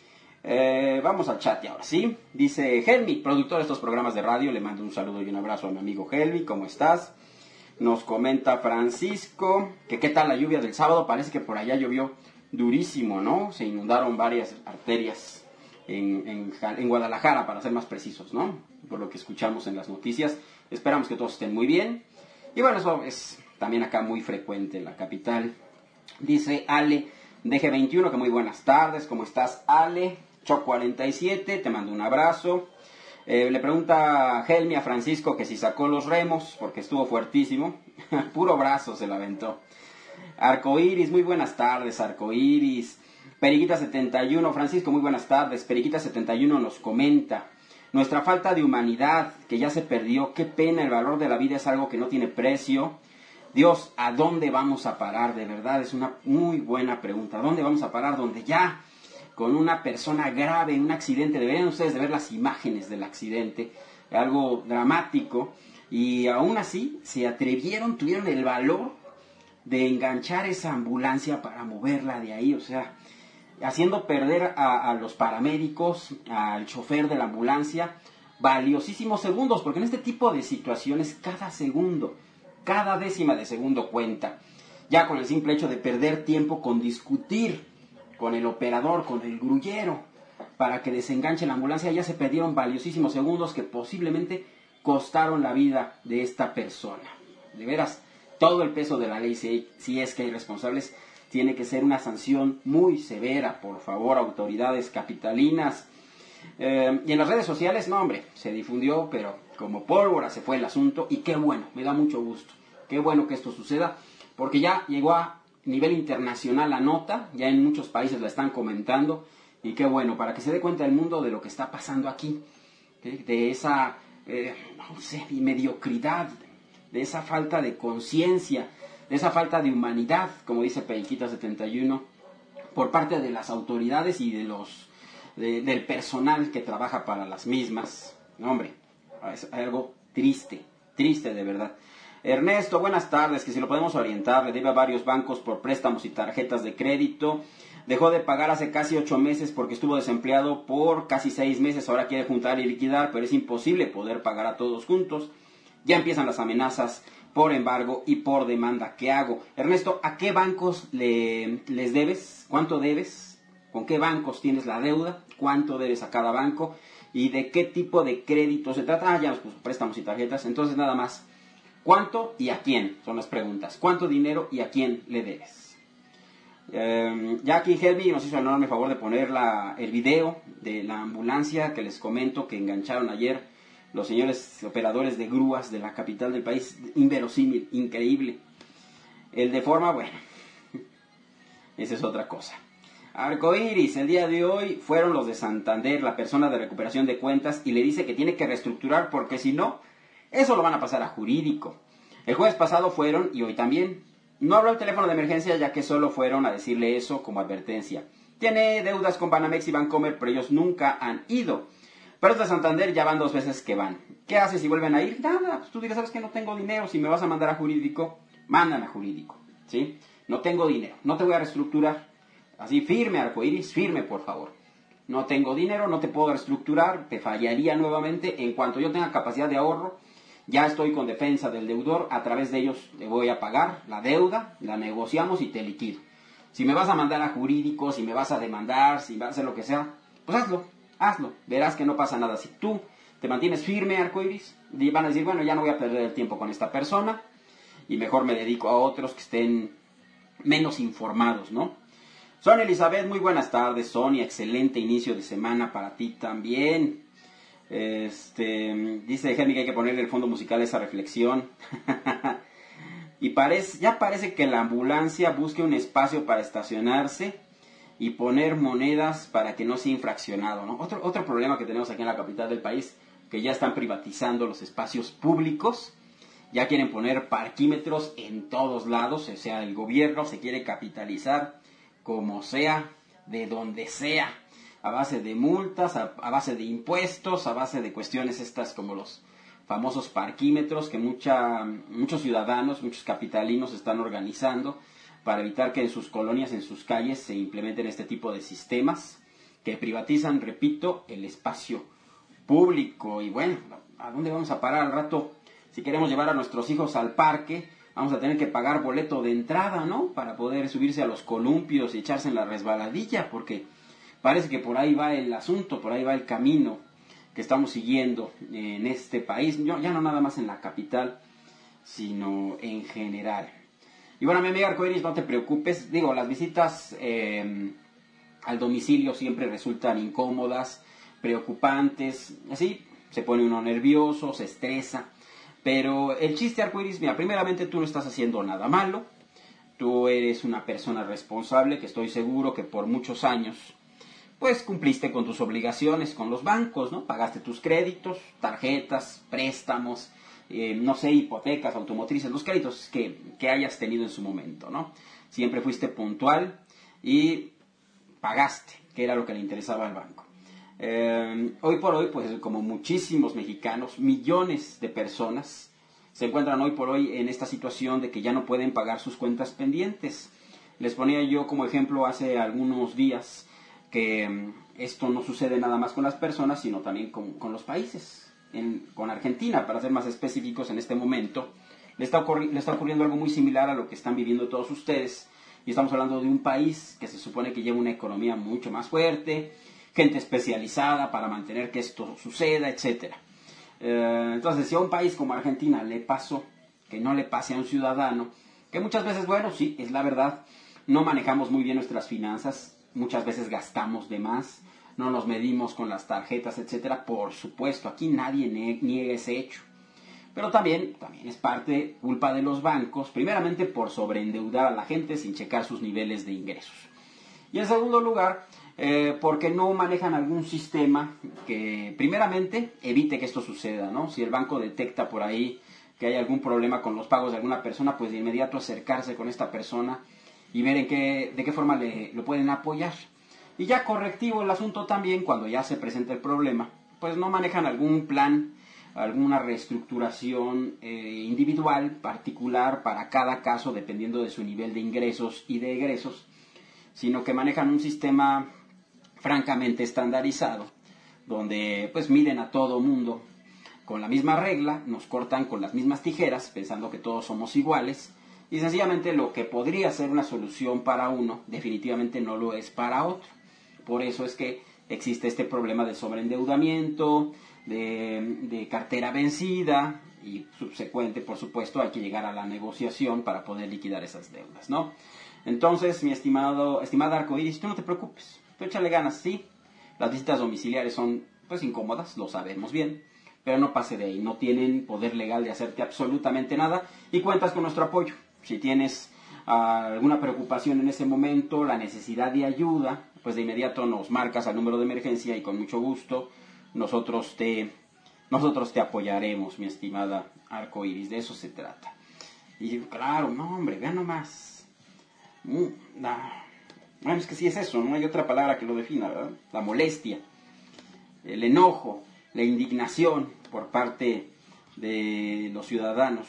Eh, vamos al chat y ahora sí. Dice Helmi, productor de estos programas de radio, le mando un saludo y un abrazo a mi amigo Helmi, ¿cómo estás? Nos comenta Francisco que qué tal la lluvia del sábado, parece que por allá llovió durísimo, ¿no? Se inundaron varias arterias en, en, en Guadalajara, para ser más precisos, ¿no? Por lo que escuchamos en las noticias. Esperamos que todos estén muy bien. Y bueno, eso es también acá muy frecuente en la capital. Dice Ale D G veintiuno que muy buenas tardes, ¿cómo estás Ale? Choc cuarenta y siete, te mando un abrazo. Eh, le pregunta Helmi a Francisco que si sacó los remos, porque estuvo fuertísimo. Puro brazo se la aventó. Arcoiris, muy buenas tardes, Arcoiris. Periquita setenta y uno, Francisco, muy buenas tardes. Periquita setenta y uno nos comenta. nuestra falta de humanidad que ya se perdió, qué pena, el valor de la vida es algo que no tiene precio. Dios, ¿a dónde vamos a parar? De verdad, es una muy buena pregunta. ¿A dónde vamos a parar? Donde ya con una persona grave en un accidente, deberían ustedes de ver las imágenes del accidente, algo dramático, y aún así se atrevieron, tuvieron el valor de enganchar esa ambulancia para moverla de ahí, o sea, haciendo perder a, a los paramédicos, al chofer de la ambulancia, valiosísimos segundos, porque en este tipo de situaciones cada segundo, cada décima de segundo cuenta. Ya con el simple hecho de perder tiempo con discutir con el operador, con el grullero, para que desenganche la ambulancia, ya se perdieron valiosísimos segundos que posiblemente costaron la vida de esta persona. De veras, todo el peso de la ley, si, si es que hay responsables, tiene que ser una sanción muy severa, por favor, autoridades capitalinas. Eh, y en las redes sociales, no hombre, se difundió, pero como pólvora se fue el asunto, y qué bueno, me da mucho gusto, qué bueno que esto suceda, porque ya llegó a nivel internacional la nota, ya en muchos países la están comentando, y qué bueno, para que se dé cuenta el mundo de lo que está pasando aquí, ¿sí? De esa, eh, no sé, mediocridad, de esa falta de conciencia, de esa falta de humanidad, como dice Periquita setenta y uno, por parte de las autoridades y de los de, del personal que trabaja para las mismas. No, hombre, es algo triste, triste de verdad. Ernesto, buenas tardes, que si lo podemos orientar, le debe a varios bancos por préstamos y tarjetas de crédito, dejó de pagar hace casi ocho meses porque estuvo desempleado por casi seis meses, ahora quiere juntar y liquidar, pero es imposible poder pagar a todos juntos, ya empiezan las amenazas por embargo y por demanda, ¿qué hago? Ernesto, ¿a qué bancos le, les debes? ¿Cuánto debes? ¿Con qué bancos tienes la deuda? ¿Cuánto debes a cada banco? ¿Y de qué tipo de crédito se trata? Ah, ya nos puso préstamos y tarjetas, entonces nada más. ¿Cuánto y a quién? Son las preguntas. ¿Cuánto dinero y a quién le debes? Eh, Jackie Helmi nos hizo el enorme favor de poner la, el video de la ambulancia que les comento que engancharon ayer los señores operadores de grúas de la capital del país. Inverosímil, increíble. El de forma, bueno, esa es otra cosa. Arcoiris, el día de hoy fueron los de Santander, la persona de recuperación de cuentas, y le dice que tiene que reestructurar porque si no, eso lo van a pasar a jurídico. El jueves pasado fueron y hoy también. No habló el teléfono de emergencia ya que solo fueron a decirle eso como advertencia. Tiene deudas con Banamex y Bancomer, pero ellos nunca han ido. Pero los de Santander ya van dos veces que van. ¿Qué haces si vuelven a ir? Nada, pues tú dirás, ¿sabes que no tengo dinero? Si me vas a mandar a jurídico, mándame a jurídico, ¿sí? No tengo dinero, no te voy a reestructurar. Así, firme, Arcoiris, firme, por favor. No tengo dinero, no te puedo reestructurar, te fallaría nuevamente. En cuanto yo tenga capacidad de ahorro, ya estoy con defensa del deudor, a través de ellos te voy a pagar la deuda, la negociamos y te liquido. Si me vas a mandar a jurídico, si me vas a demandar, si vas a hacer lo que sea, pues hazlo, hazlo. Verás que no pasa nada. Si tú te mantienes firme, Arcoiris, van a decir, bueno, ya no voy a perder el tiempo con esta persona y mejor me dedico a otros que estén menos informados, ¿no? Sonia Elizabeth, muy buenas tardes. Sonia, excelente inicio de semana para ti también. Este, dice Helmi que hay que ponerle el fondo musical a esa reflexión. Y parece, ya parece que la ambulancia busque un espacio para estacionarse y poner monedas para que no sea infraccionado, ¿no? Otro, otro problema que tenemos aquí en la capital del país, que ya están privatizando los espacios públicos, ya quieren poner parquímetros en todos lados, o sea, el gobierno se quiere capitalizar como sea, de donde sea, a base de multas, a, a base de impuestos, a base de cuestiones estas como los famosos parquímetros que mucha, muchos ciudadanos, muchos capitalinos están organizando para evitar que en sus colonias, en sus calles, se implementen este tipo de sistemas que privatizan, repito, el espacio público. Y bueno, ¿a dónde vamos a parar al rato? Si queremos llevar a nuestros hijos al parque, vamos a tener que pagar boleto de entrada, ¿no? Para poder subirse a los columpios y echarse en la resbaladilla, porque parece que por ahí va el asunto, por ahí va el camino que estamos siguiendo en este país, ya no nada más en la capital, sino en general. Y bueno, mi amiga Arcoiris, no te preocupes, digo, las visitas eh, al domicilio siempre resultan incómodas, preocupantes, así se pone uno nervioso, se estresa, pero el chiste, Arcoiris, mira, primeramente tú no estás haciendo nada malo, tú eres una persona responsable que estoy seguro que por muchos años pues cumpliste con tus obligaciones con los bancos, ¿no? Pagaste tus créditos, tarjetas, préstamos, eh, no sé, hipotecas, automotrices, los créditos que, que hayas tenido en su momento, ¿no? Siempre fuiste puntual y pagaste, que era lo que le interesaba al banco. Eh, hoy por hoy, pues como muchísimos mexicanos, millones de personas se encuentran hoy por hoy en esta situación de que ya no pueden pagar sus cuentas pendientes. Les ponía yo como ejemplo hace algunos días que um, esto no sucede nada más con las personas, sino también con, con los países. En, con Argentina, para ser más específicos en este momento, le está, ocurri- le está ocurriendo algo muy similar a lo que están viviendo todos ustedes. Y estamos hablando de un país que se supone que lleva una economía mucho más fuerte, gente especializada para mantener que esto suceda, etcétera. Eh, entonces, si a un país como Argentina le pasó, que no le pase a un ciudadano, que muchas veces, bueno, sí, es la verdad, no manejamos muy bien nuestras finanzas, muchas veces gastamos de más, no nos medimos con las tarjetas, etcétera. Por supuesto, aquí nadie ne- niega ese hecho. Pero también, también es parte, culpa de los bancos, primeramente por sobreendeudar a la gente sin checar sus niveles de ingresos. Y en segundo lugar, eh, porque no manejan algún sistema que, primeramente, evite que esto suceda, ¿no? Si el banco detecta por ahí que hay algún problema con los pagos de alguna persona, pues de inmediato acercarse con esta persona y ver en qué, de qué forma le, lo pueden apoyar. Y ya correctivo el asunto también, cuando ya se presenta el problema, pues no manejan algún plan, alguna reestructuración eh, individual, particular para cada caso, dependiendo de su nivel de ingresos y de egresos, sino que manejan un sistema francamente estandarizado, donde pues miden a todo mundo con la misma regla, nos cortan con las mismas tijeras, pensando que todos somos iguales, y sencillamente lo que podría ser una solución para uno, definitivamente no lo es para otro. Por eso es que existe este problema de sobreendeudamiento, de, de cartera vencida, y subsecuente, por supuesto, hay que llegar a la negociación para poder liquidar esas deudas, ¿no? Entonces, mi estimado, estimada Arcoíris, tú no te preocupes, tú échale ganas, sí. Las visitas domiciliares son, pues, incómodas, lo sabemos bien, pero no pase de ahí, no tienen poder legal de hacerte absolutamente nada y cuentas con nuestro apoyo. Si tienes uh, alguna preocupación en ese momento, la necesidad de ayuda, pues de inmediato nos marcas al número de emergencia y con mucho gusto nosotros te, nosotros te apoyaremos, mi estimada Arcoíris, de eso se trata. Y claro, no hombre, vean nomás. Mm, nah. Bueno, es que sí es eso, no hay otra palabra que lo defina, ¿verdad? La molestia, el enojo, la indignación por parte de los ciudadanos.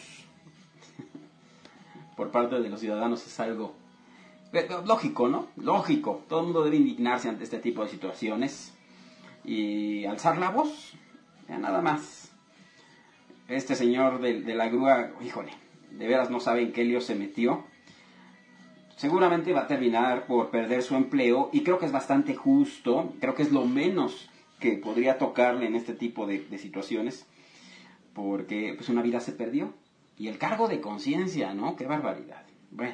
Por parte de los ciudadanos es algo lógico, ¿no? Lógico. Todo el mundo debe indignarse ante este tipo de situaciones y alzar la voz. Ya nada más. Este señor de, de la grúa, híjole, de veras no sabe en qué lío se metió. Seguramente va a terminar por perder su empleo y creo que es bastante justo, creo que es lo menos que podría tocarle en este tipo de, de situaciones, porque pues una vida se perdió. Y el cargo de conciencia, ¿no? ¡Qué barbaridad! Bueno.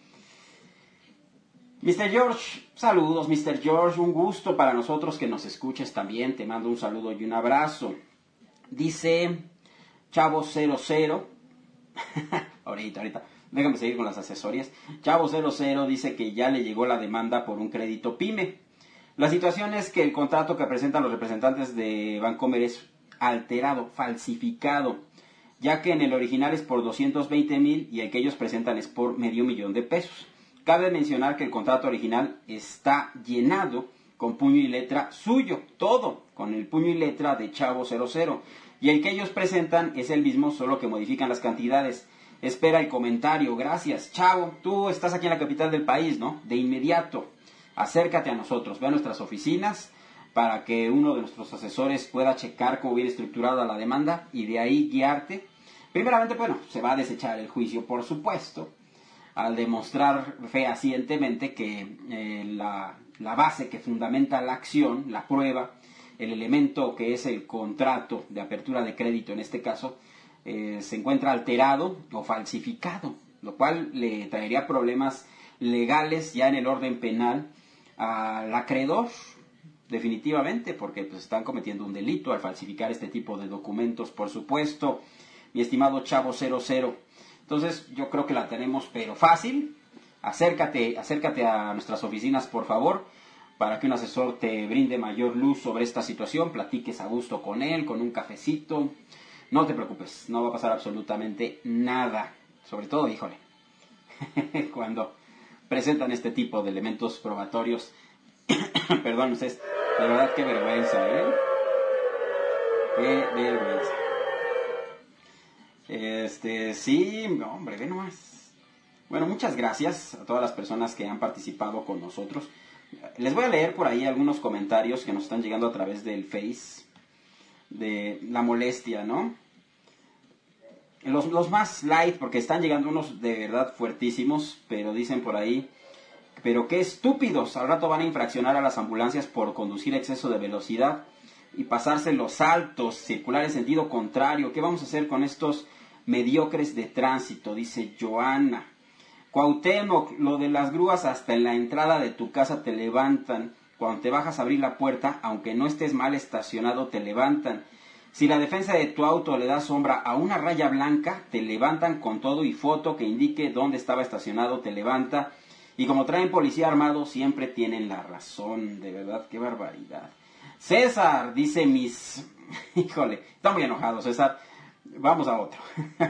mister George, saludos, mister George, un gusto para nosotros que nos escuches también, te mando un saludo y un abrazo. Dice Chavo cero cero, ahorita, ahorita, déjame seguir con las accesorias. Chavo cero cero dice que ya le llegó la demanda por un crédito PYME. La situación es que el contrato que presentan los representantes de Bancomer es alterado, falsificado, ya que en el original es por doscientos veinte mil y el que ellos presentan es por medio millón de pesos. Cabe mencionar que el contrato original está llenado con puño y letra suyo, todo con el puño y letra de Chavo cero cero, y el que ellos presentan es el mismo, solo que modifican las cantidades. Espera el comentario, gracias. Chavo, tú estás aquí en la capital del país, ¿no? De inmediato, acércate a nosotros, ve a nuestras oficinas para que uno de nuestros asesores pueda checar cómo viene estructurada la demanda y de ahí guiarte. Primeramente, bueno, se va a desechar el juicio, por supuesto, al demostrar fehacientemente que eh, la, la base que fundamenta la acción, la prueba, el elemento que es el contrato de apertura de crédito en este caso, eh, se encuentra alterado o falsificado, lo cual le traería problemas legales ya en el orden penal al acreedor, definitivamente, porque pues, están cometiendo un delito al falsificar este tipo de documentos, por supuesto, mi estimado Chavo cero cero. Entonces, yo creo que la tenemos, pero fácil. Acércate, acércate a nuestras oficinas, por favor, para que un asesor te brinde mayor luz sobre esta situación, platiques a gusto con él, con un cafecito. No te preocupes, no va a pasar absolutamente nada. Sobre todo, híjole, cuando presentan este tipo de elementos probatorios. Perdón, ustedes, de verdad qué vergüenza, ¿eh? Qué vergüenza. Este, sí, hombre, ve nomás. Bueno, muchas gracias a todas las personas que han participado con nosotros. Les voy a leer por ahí algunos comentarios que nos están llegando a través del Face, de la molestia, ¿no? Los, los más light, porque están llegando unos de verdad fuertísimos, pero dicen por ahí, pero qué estúpidos, al rato van a infraccionar a las ambulancias por conducir a exceso de velocidad y pasarse los saltos, circular en sentido contrario. ¿Qué vamos a hacer con estos mediocres de tránsito? Dice Joana. Cuauhtémoc, lo de las grúas hasta en la entrada de tu casa te levantan. Cuando te bajas a abrir la puerta, aunque no estés mal estacionado, te levantan. Si la defensa de tu auto le da sombra a una raya blanca, te levantan con todo y foto que indique dónde estaba estacionado, te levanta. Y como traen policía armado, siempre tienen la razón. De verdad, qué barbaridad. César, dice mis... Híjole, está muy enojado César. Vamos a otro.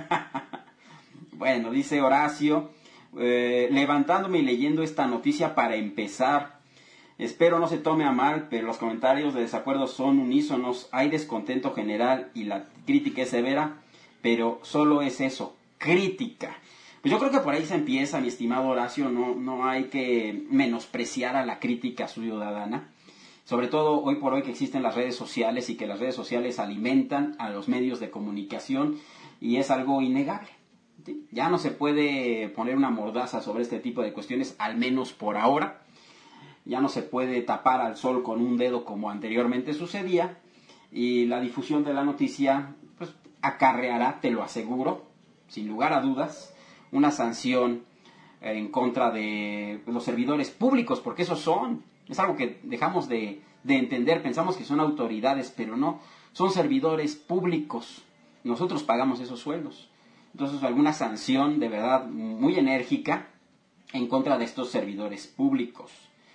Bueno, dice Horacio... Eh, levantándome y leyendo esta noticia para empezar. Espero no se tome a mal, pero los comentarios de desacuerdo son unísonos. Hay descontento general y la crítica es severa, pero solo es eso, crítica. Pues yo creo que por ahí se empieza, mi estimado Horacio. No, no hay que menospreciar a la crítica ciudadana. Sobre todo hoy por hoy que existen las redes sociales y que las redes sociales alimentan a los medios de comunicación y es algo innegable. ¿Sí? Ya no se puede poner una mordaza sobre este tipo de cuestiones, al menos por ahora. Ya no se puede tapar al sol con un dedo como anteriormente sucedía. Y la difusión de la noticia pues, acarreará, te lo aseguro, sin lugar a dudas, una sanción en contra de los servidores públicos, porque esos son. Es algo que dejamos de, de entender. Pensamos que son autoridades, pero no. Son servidores públicos. Nosotros pagamos esos sueldos. Entonces, alguna sanción de verdad muy enérgica en contra de estos servidores públicos.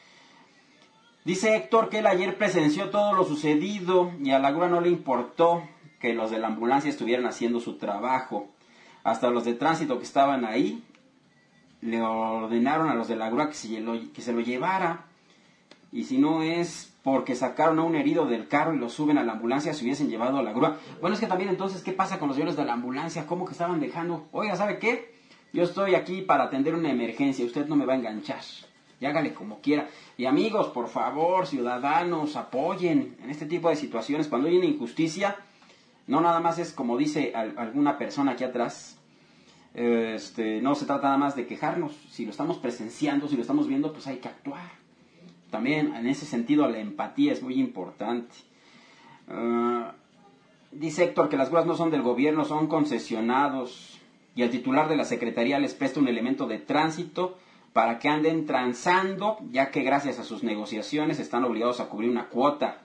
Dice Héctor que él ayer presenció todo lo sucedido y a la grúa no le importó que los de la ambulancia estuvieran haciendo su trabajo. Hasta los de tránsito que estaban ahí le ordenaron a los de la grúa que se lo, que se lo llevara. Y si no es porque sacaron a un herido del carro y lo suben a la ambulancia, se hubiesen llevado a la grúa. Bueno, es que también entonces, ¿qué pasa con los señores de la ambulancia? ¿Cómo que estaban dejando? Oiga, ¿sabe qué? Yo estoy aquí para atender una emergencia, usted no me va a enganchar. Y hágale como quiera. Y amigos, por favor, ciudadanos, apoyen en este tipo de situaciones. Cuando hay una injusticia, no nada más es como dice al, alguna persona aquí atrás, este, no se trata nada más de quejarnos. Si lo estamos presenciando, si lo estamos viendo, pues hay que actuar. También en ese sentido la empatía es muy importante. Uh, dice Héctor que las grúas no son del gobierno, son concesionados. Y el titular de la secretaría les presta un elemento de tránsito para que anden transando, ya que gracias a sus negociaciones están obligados a cubrir una cuota.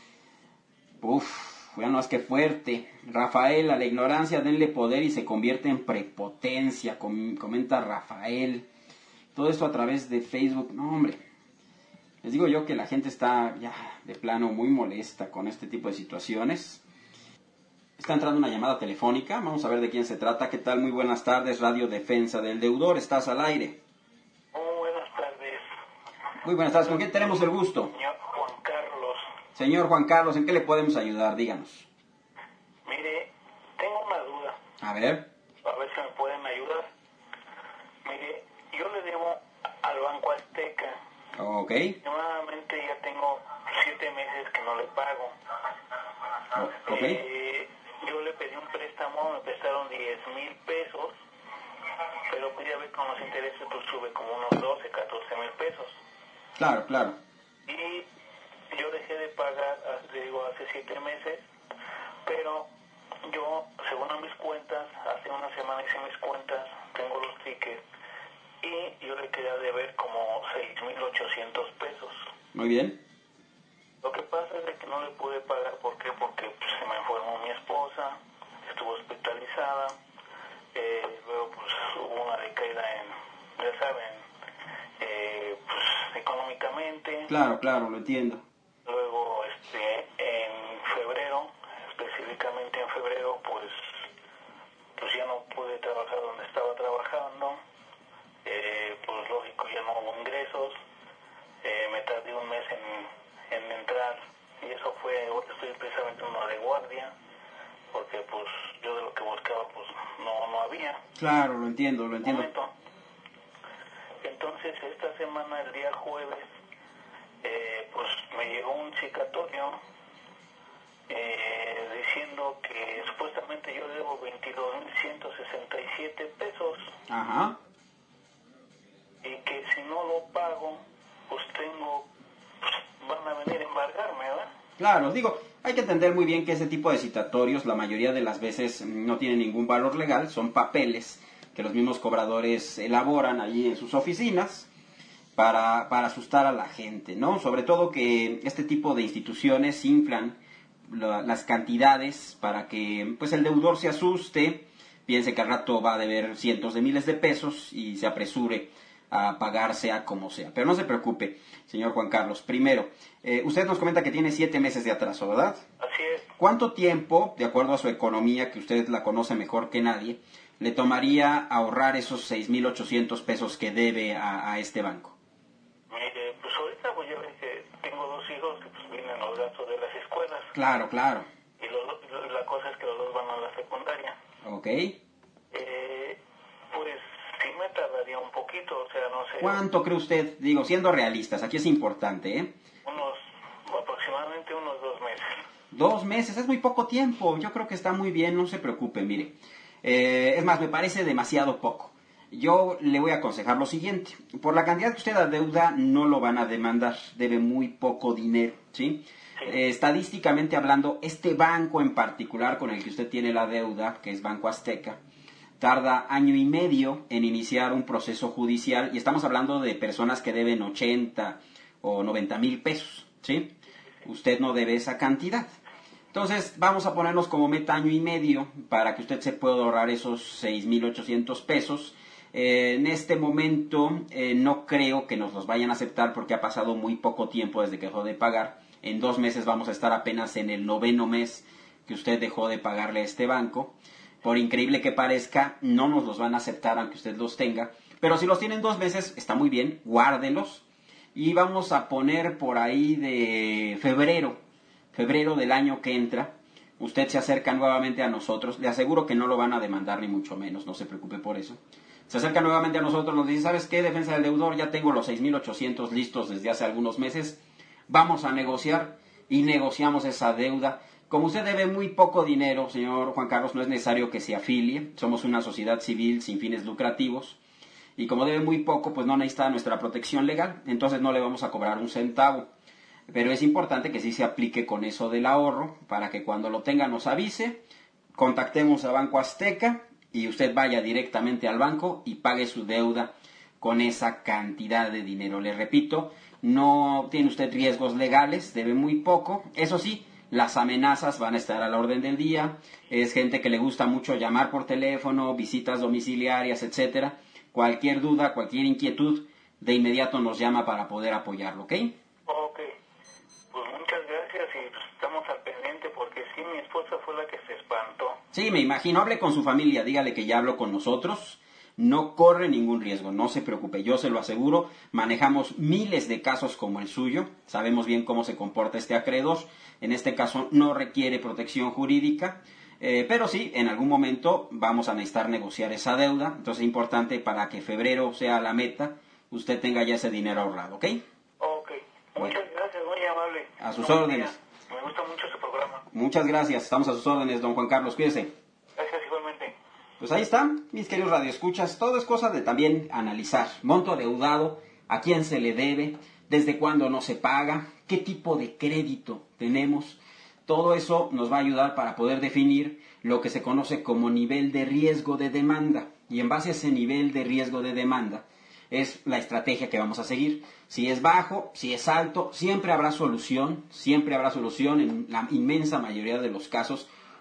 Uf, ya no es que fuerte. Rafael, a la ignorancia denle poder y se convierte en prepotencia, com- comenta Rafael. Todo esto a través de Facebook. No, hombre. Les digo yo que la gente está ya de plano muy molesta con este tipo de situaciones. Está entrando una llamada telefónica. Vamos a ver de quién se trata. ¿Qué tal? Muy buenas tardes. Radio Defensa del Deudor. Estás al aire. Muy buenas tardes. Muy buenas tardes. ¿Con quién tenemos el gusto? Señor Juan Carlos. Señor Juan Carlos, ¿en qué le podemos ayudar? Díganos. Mire, tengo una duda. A ver. A ver si me pueden ayudar. Mire, yo le debo al Banco Azteca. Ok. Nuevamente ya tengo siete meses que no le pago. O- ok. Eh, yo le pedí un préstamo, me prestaron diez mil pesos, pero pues ya ve con los intereses pues sube como unos doce, catorce mil pesos. Claro, claro. Y yo dejé de pagar, le digo, hace siete meses, pero yo, según a mis cuentas, hace una semana hice mis cuentas, tengo los tickets, y yo le quería deber como seis mil ochocientos pesos. Muy bien. Lo que pasa es de que no le pude pagar. ¿Por qué? Porque pues, se me enfermó mi esposa, estuvo hospitalizada, eh, luego pues hubo una decaída en, ya saben, eh, pues económicamente. nuevamente. Claro, claro, lo entiendo. Luego, este, en febrero, específicamente en febrero, pues, pues ya no pude trabajar donde estaba trabajando. Eh, pues lógico, ya no hubo ingresos. Eh, me tardé un mes en, en entrar, y eso fue, ahora estoy precisamente en una de guardia, porque pues yo de lo que buscaba pues no, no había. Claro, lo entiendo, lo entiendo. Momento. Entonces esta semana, el día jueves, eh, pues me llegó un citatorio eh, diciendo que supuestamente yo debo veintidós mil ciento sesenta y siete pesos. Ajá. Y que si no lo pago, pues tengo, pues van a venir a embargarme, ¿verdad? Claro, digo, hay que entender muy bien que ese tipo de citatorios la mayoría de las veces no tienen ningún valor legal, son papeles que los mismos cobradores elaboran allí en sus oficinas para, para asustar a la gente, ¿no? Sobre todo que este tipo de instituciones inflan la, las cantidades para que pues el deudor se asuste, piense que al rato va a deber cientos de miles de pesos y se apresure a pagar sea como sea. Pero no se preocupe, señor Juan Carlos. Primero, eh, usted nos comenta que tiene siete meses de atraso, ¿verdad? Así es. ¿Cuánto tiempo, de acuerdo a su economía, que usted la conoce mejor que nadie, le tomaría ahorrar esos seis mil ochocientos pesos que debe a, a este banco? Mire, pues ahorita pues yo que tengo dos hijos que pues vienen los gastos de las escuelas. Claro, claro. Y los, la cosa es que los dos van a la secundaria. Ok. Eh, pues sí me tardaría un poquito, o sea, no sé. ¿Cuánto cree usted? Digo, siendo realistas, aquí es importante, ¿eh? Unos, aproximadamente unos dos meses. Dos meses, es muy poco tiempo. Yo creo que está muy bien, no se preocupe, mire. Eh, es más, me parece demasiado poco. Yo le voy a aconsejar lo siguiente. Por la cantidad que usted adeuda, no lo van a demandar. Debe muy poco dinero, ¿sí? Sí. Eh, estadísticamente hablando, este banco en particular con el que usted tiene la deuda, que es Banco Azteca, tarda año y medio en iniciar un proceso judicial, y estamos hablando de personas que deben ochenta o noventa mil pesos, ¿sí? Usted no debe esa cantidad. Entonces, vamos a ponernos como meta año y medio para que usted se pueda ahorrar esos seis mil ochocientos pesos. Eh, en este momento eh, no creo que nos los vayan a aceptar porque ha pasado muy poco tiempo desde que dejó de pagar. En dos meses vamos a estar apenas en el noveno mes que usted dejó de pagarle a este banco. Por increíble que parezca, no nos los van a aceptar aunque usted los tenga. Pero si los tienen dos meses, está muy bien, guárdelos. Y vamos a poner por ahí de febrero, febrero del año que entra. Usted se acerca nuevamente a nosotros. Le aseguro que no lo van a demandar ni mucho menos, no se preocupe por eso. Se acerca nuevamente a nosotros, nos dice, ¿sabes qué, defensa del deudor? Ya tengo los seis mil ochocientos listos desde hace algunos meses. Vamos a negociar y negociamos esa deuda. Como usted debe muy poco dinero, señor Juan Carlos, no es necesario que se afilie. Somos una sociedad civil sin fines lucrativos. Y como debe muy poco, pues no necesita nuestra protección legal. Entonces no le vamos a cobrar un centavo. Pero es importante que sí se aplique con eso del ahorro, para que cuando lo tenga nos avise, contactemos a Banco Azteca y usted vaya directamente al banco y pague su deuda con esa cantidad de dinero. Le repito, no tiene usted riesgos legales, debe muy poco. Eso sí, las amenazas van a estar a la orden del día. Es gente que le gusta mucho llamar por teléfono, visitas domiciliarias, etcétera. Cualquier duda, cualquier inquietud, de inmediato nos llama para poder apoyarlo, ¿ok? Ok. Pues muchas gracias y pues, estamos al pendiente porque sí, mi esposa fue la que se espantó. Sí, me imagino. Hable con su familia, dígale que ya habló con nosotros. No corre ningún riesgo, no se preocupe, yo se lo aseguro. Manejamos miles de casos como el suyo, sabemos bien cómo se comporta este acreedor. En este caso no requiere protección jurídica, eh, pero sí, en algún momento vamos a necesitar negociar esa deuda. Entonces es importante para que febrero sea la meta, usted tenga ya ese dinero ahorrado, ¿ok? Ok. Muchas gracias, muy amable. A sus Buen órdenes. día. Me gusta mucho su programa. Muchas gracias, estamos a sus órdenes, don Juan Carlos, cuídese. Gracias igualmente. Pues ahí están, mis queridos radioescuchas, todo es cosa de también analizar. Monto adeudado, a quién se le debe, desde cuándo no se paga, qué tipo de crédito tenemos. Todo eso nos va a ayudar para poder definir lo que se conoce como nivel de riesgo de demanda. Y en base a ese nivel de riesgo de demanda es la estrategia que vamos a seguir. Si es bajo, si es alto, siempre habrá solución, siempre habrá solución. En la inmensa mayoría de los casos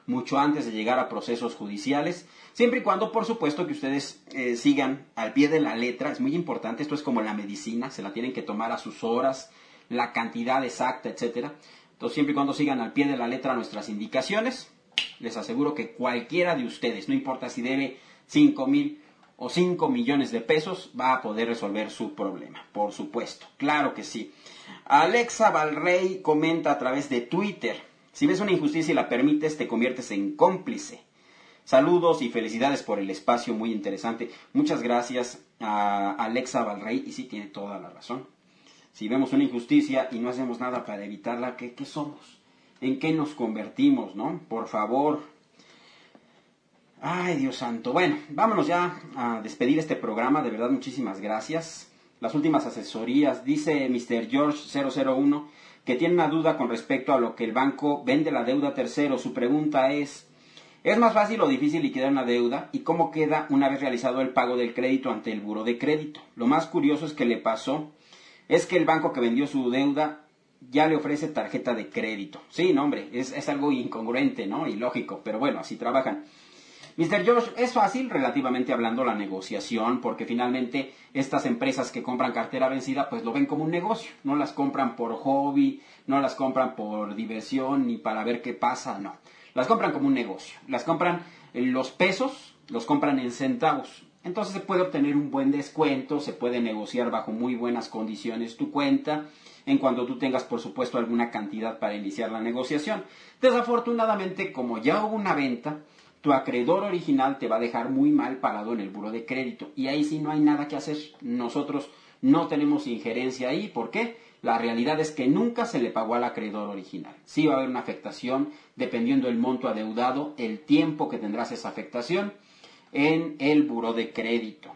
mucho antes de llegar a procesos judiciales, siempre y cuando, por supuesto, que ustedes eh, sigan al pie de la letra. Es muy importante, esto es como la medicina, se la tienen que tomar a sus horas, la cantidad exacta, etcétera. Entonces, siempre y cuando sigan al pie de la letra nuestras indicaciones, les aseguro que cualquiera de ustedes, no importa si debe cinco mil o cinco millones de pesos, va a poder resolver su problema, por supuesto, claro que sí. Alexa Valrey comenta a través de Twitter: si ves una injusticia y la permites, te conviertes en cómplice. Saludos y felicidades por el espacio, muy interesante. Muchas gracias a Alexa Valrey, y sí, tiene toda la razón. Si vemos una injusticia y no hacemos nada para evitarla, ¿qué, qué somos? ¿En qué nos convertimos, no? Por favor. Ay, Dios santo. Bueno, vámonos ya a despedir este programa. De verdad, muchísimas gracias. Las últimas asesorías. Dice mister George cero cero uno que tiene una duda con respecto a lo que el banco vende la deuda a terceros. Su pregunta es: ¿es más fácil o difícil liquidar una deuda? ¿Y cómo queda una vez realizado el pago del crédito ante el buró de crédito? Lo más curioso es que le pasó es que el banco que vendió su deuda ya le ofrece tarjeta de crédito. Sí, no, hombre, es, es algo incongruente, ¿no? Ilógico, pero bueno, así trabajan. mister George, es fácil relativamente hablando la negociación, porque finalmente estas empresas que compran cartera vencida, pues lo ven como un negocio. No las compran por hobby, no las compran por diversión, ni para ver qué pasa, no. Las compran como un negocio. Las compran en los pesos, los compran en centavos. Entonces se puede obtener un buen descuento, se puede negociar bajo muy buenas condiciones tu cuenta, en cuanto tú tengas, por supuesto, alguna cantidad para iniciar la negociación. Desafortunadamente, como ya hubo una venta, tu acreedor original te va a dejar muy mal parado en el buró de crédito. Y ahí sí no hay nada que hacer. Nosotros no tenemos injerencia ahí. ¿Por qué? La realidad es que nunca se le pagó al acreedor original. Sí va a haber una afectación dependiendo del monto adeudado, el tiempo que tendrás esa afectación en el buró de crédito.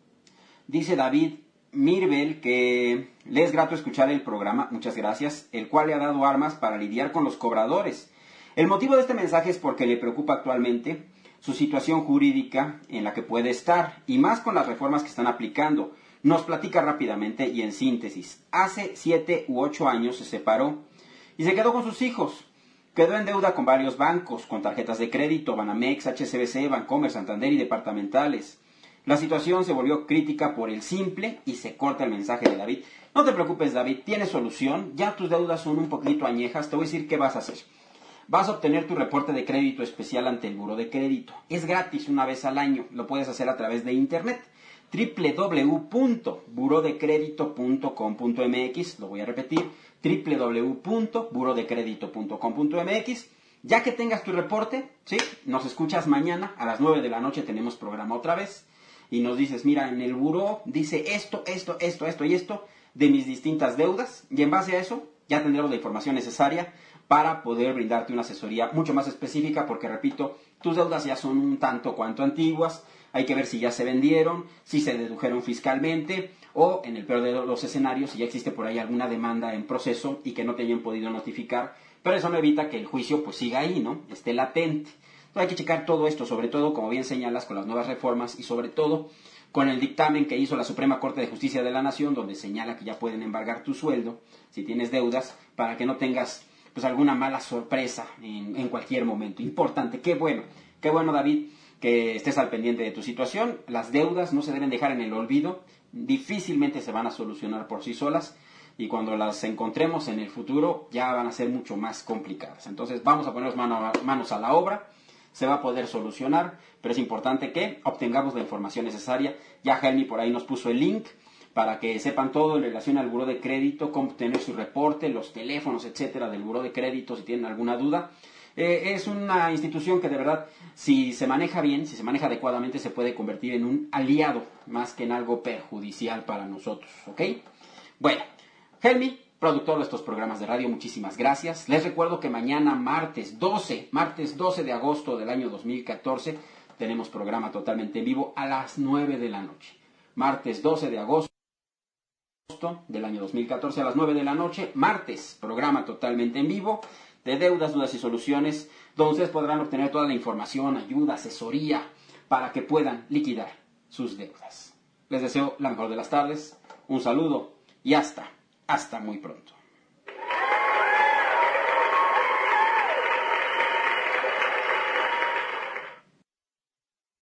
Dice David Mirbel que le es grato escuchar el programa, muchas gracias, el cual le ha dado armas para lidiar con los cobradores. El motivo de este mensaje es porque le preocupa actualmente su situación jurídica en la que puede estar, y más con las reformas que están aplicando. Nos platica rápidamente y en síntesis. Hace siete u ocho años se separó y se quedó con sus hijos. Quedó en deuda con varios bancos, con tarjetas de crédito, Banamex, H S B C, Bancomer, Santander y departamentales. La situación se volvió crítica por el simple, y se corta el mensaje de David. No te preocupes, David, tienes solución. Ya tus deudas son un poquito añejas. Te voy a decir qué vas a hacer. Vas a obtener tu reporte de crédito especial ante el buró de crédito. Es gratis una vez al año. Lo puedes hacer a través de internet. doble u doble u doble u punto buró de crédito punto com punto m x. Lo voy a repetir. doble u doble u doble u punto buró de crédito punto com punto m x. Ya que tengas tu reporte, ¿sí? Nos escuchas mañana a las nueve de la noche. Tenemos programa otra vez. Y nos dices, mira, en el buró dice esto, esto, esto, esto y esto de mis distintas deudas. Y en base a eso ya tendremos la información necesaria para poder brindarte una asesoría mucho más específica, porque, repito, tus deudas ya son un tanto cuanto antiguas. Hay que ver si ya se vendieron, si se dedujeron fiscalmente, o, en el peor de los escenarios, si ya existe por ahí alguna demanda en proceso y que no te hayan podido notificar. Pero eso no evita que el juicio pues siga ahí, ¿no? Esté latente. Entonces hay que checar todo esto, sobre todo, como bien señalas, con las nuevas reformas y sobre todo con el dictamen que hizo la Suprema Corte de Justicia de la Nación, donde señala que ya pueden embargar tu sueldo si tienes deudas, para que no tengas pues alguna mala sorpresa en, en cualquier momento. Importante, qué bueno, qué bueno, David, que estés al pendiente de tu situación. Las deudas no se deben dejar en el olvido, difícilmente se van a solucionar por sí solas, y cuando las encontremos en el futuro ya van a ser mucho más complicadas. Entonces vamos a ponernos mano a, manos a la obra. Se va a poder solucionar, pero es importante que obtengamos la información necesaria. Ya Helmi por ahí nos puso el link para que sepan todo en relación al buró de crédito, cómo obtener su reporte, los teléfonos, etcétera, del buró de crédito si tienen alguna duda. Eh, es una institución que de verdad, si se maneja bien, si se maneja adecuadamente, se puede convertir en un aliado más que en algo perjudicial para nosotros, ¿ok? Bueno, Helmi, productor de estos programas de radio, muchísimas gracias. Les recuerdo que mañana, martes doce, martes doce de agosto del año dos mil catorce, tenemos programa totalmente en vivo a las nueve de la noche. Martes doce de agosto del año dos mil catorce a las nueve de la noche, martes, programa totalmente en vivo de deudas, dudas y soluciones, donde ustedes podrán obtener toda la información, ayuda, asesoría, para que puedan liquidar sus deudas. Les deseo la mejor de las tardes, un saludo y hasta, hasta muy pronto.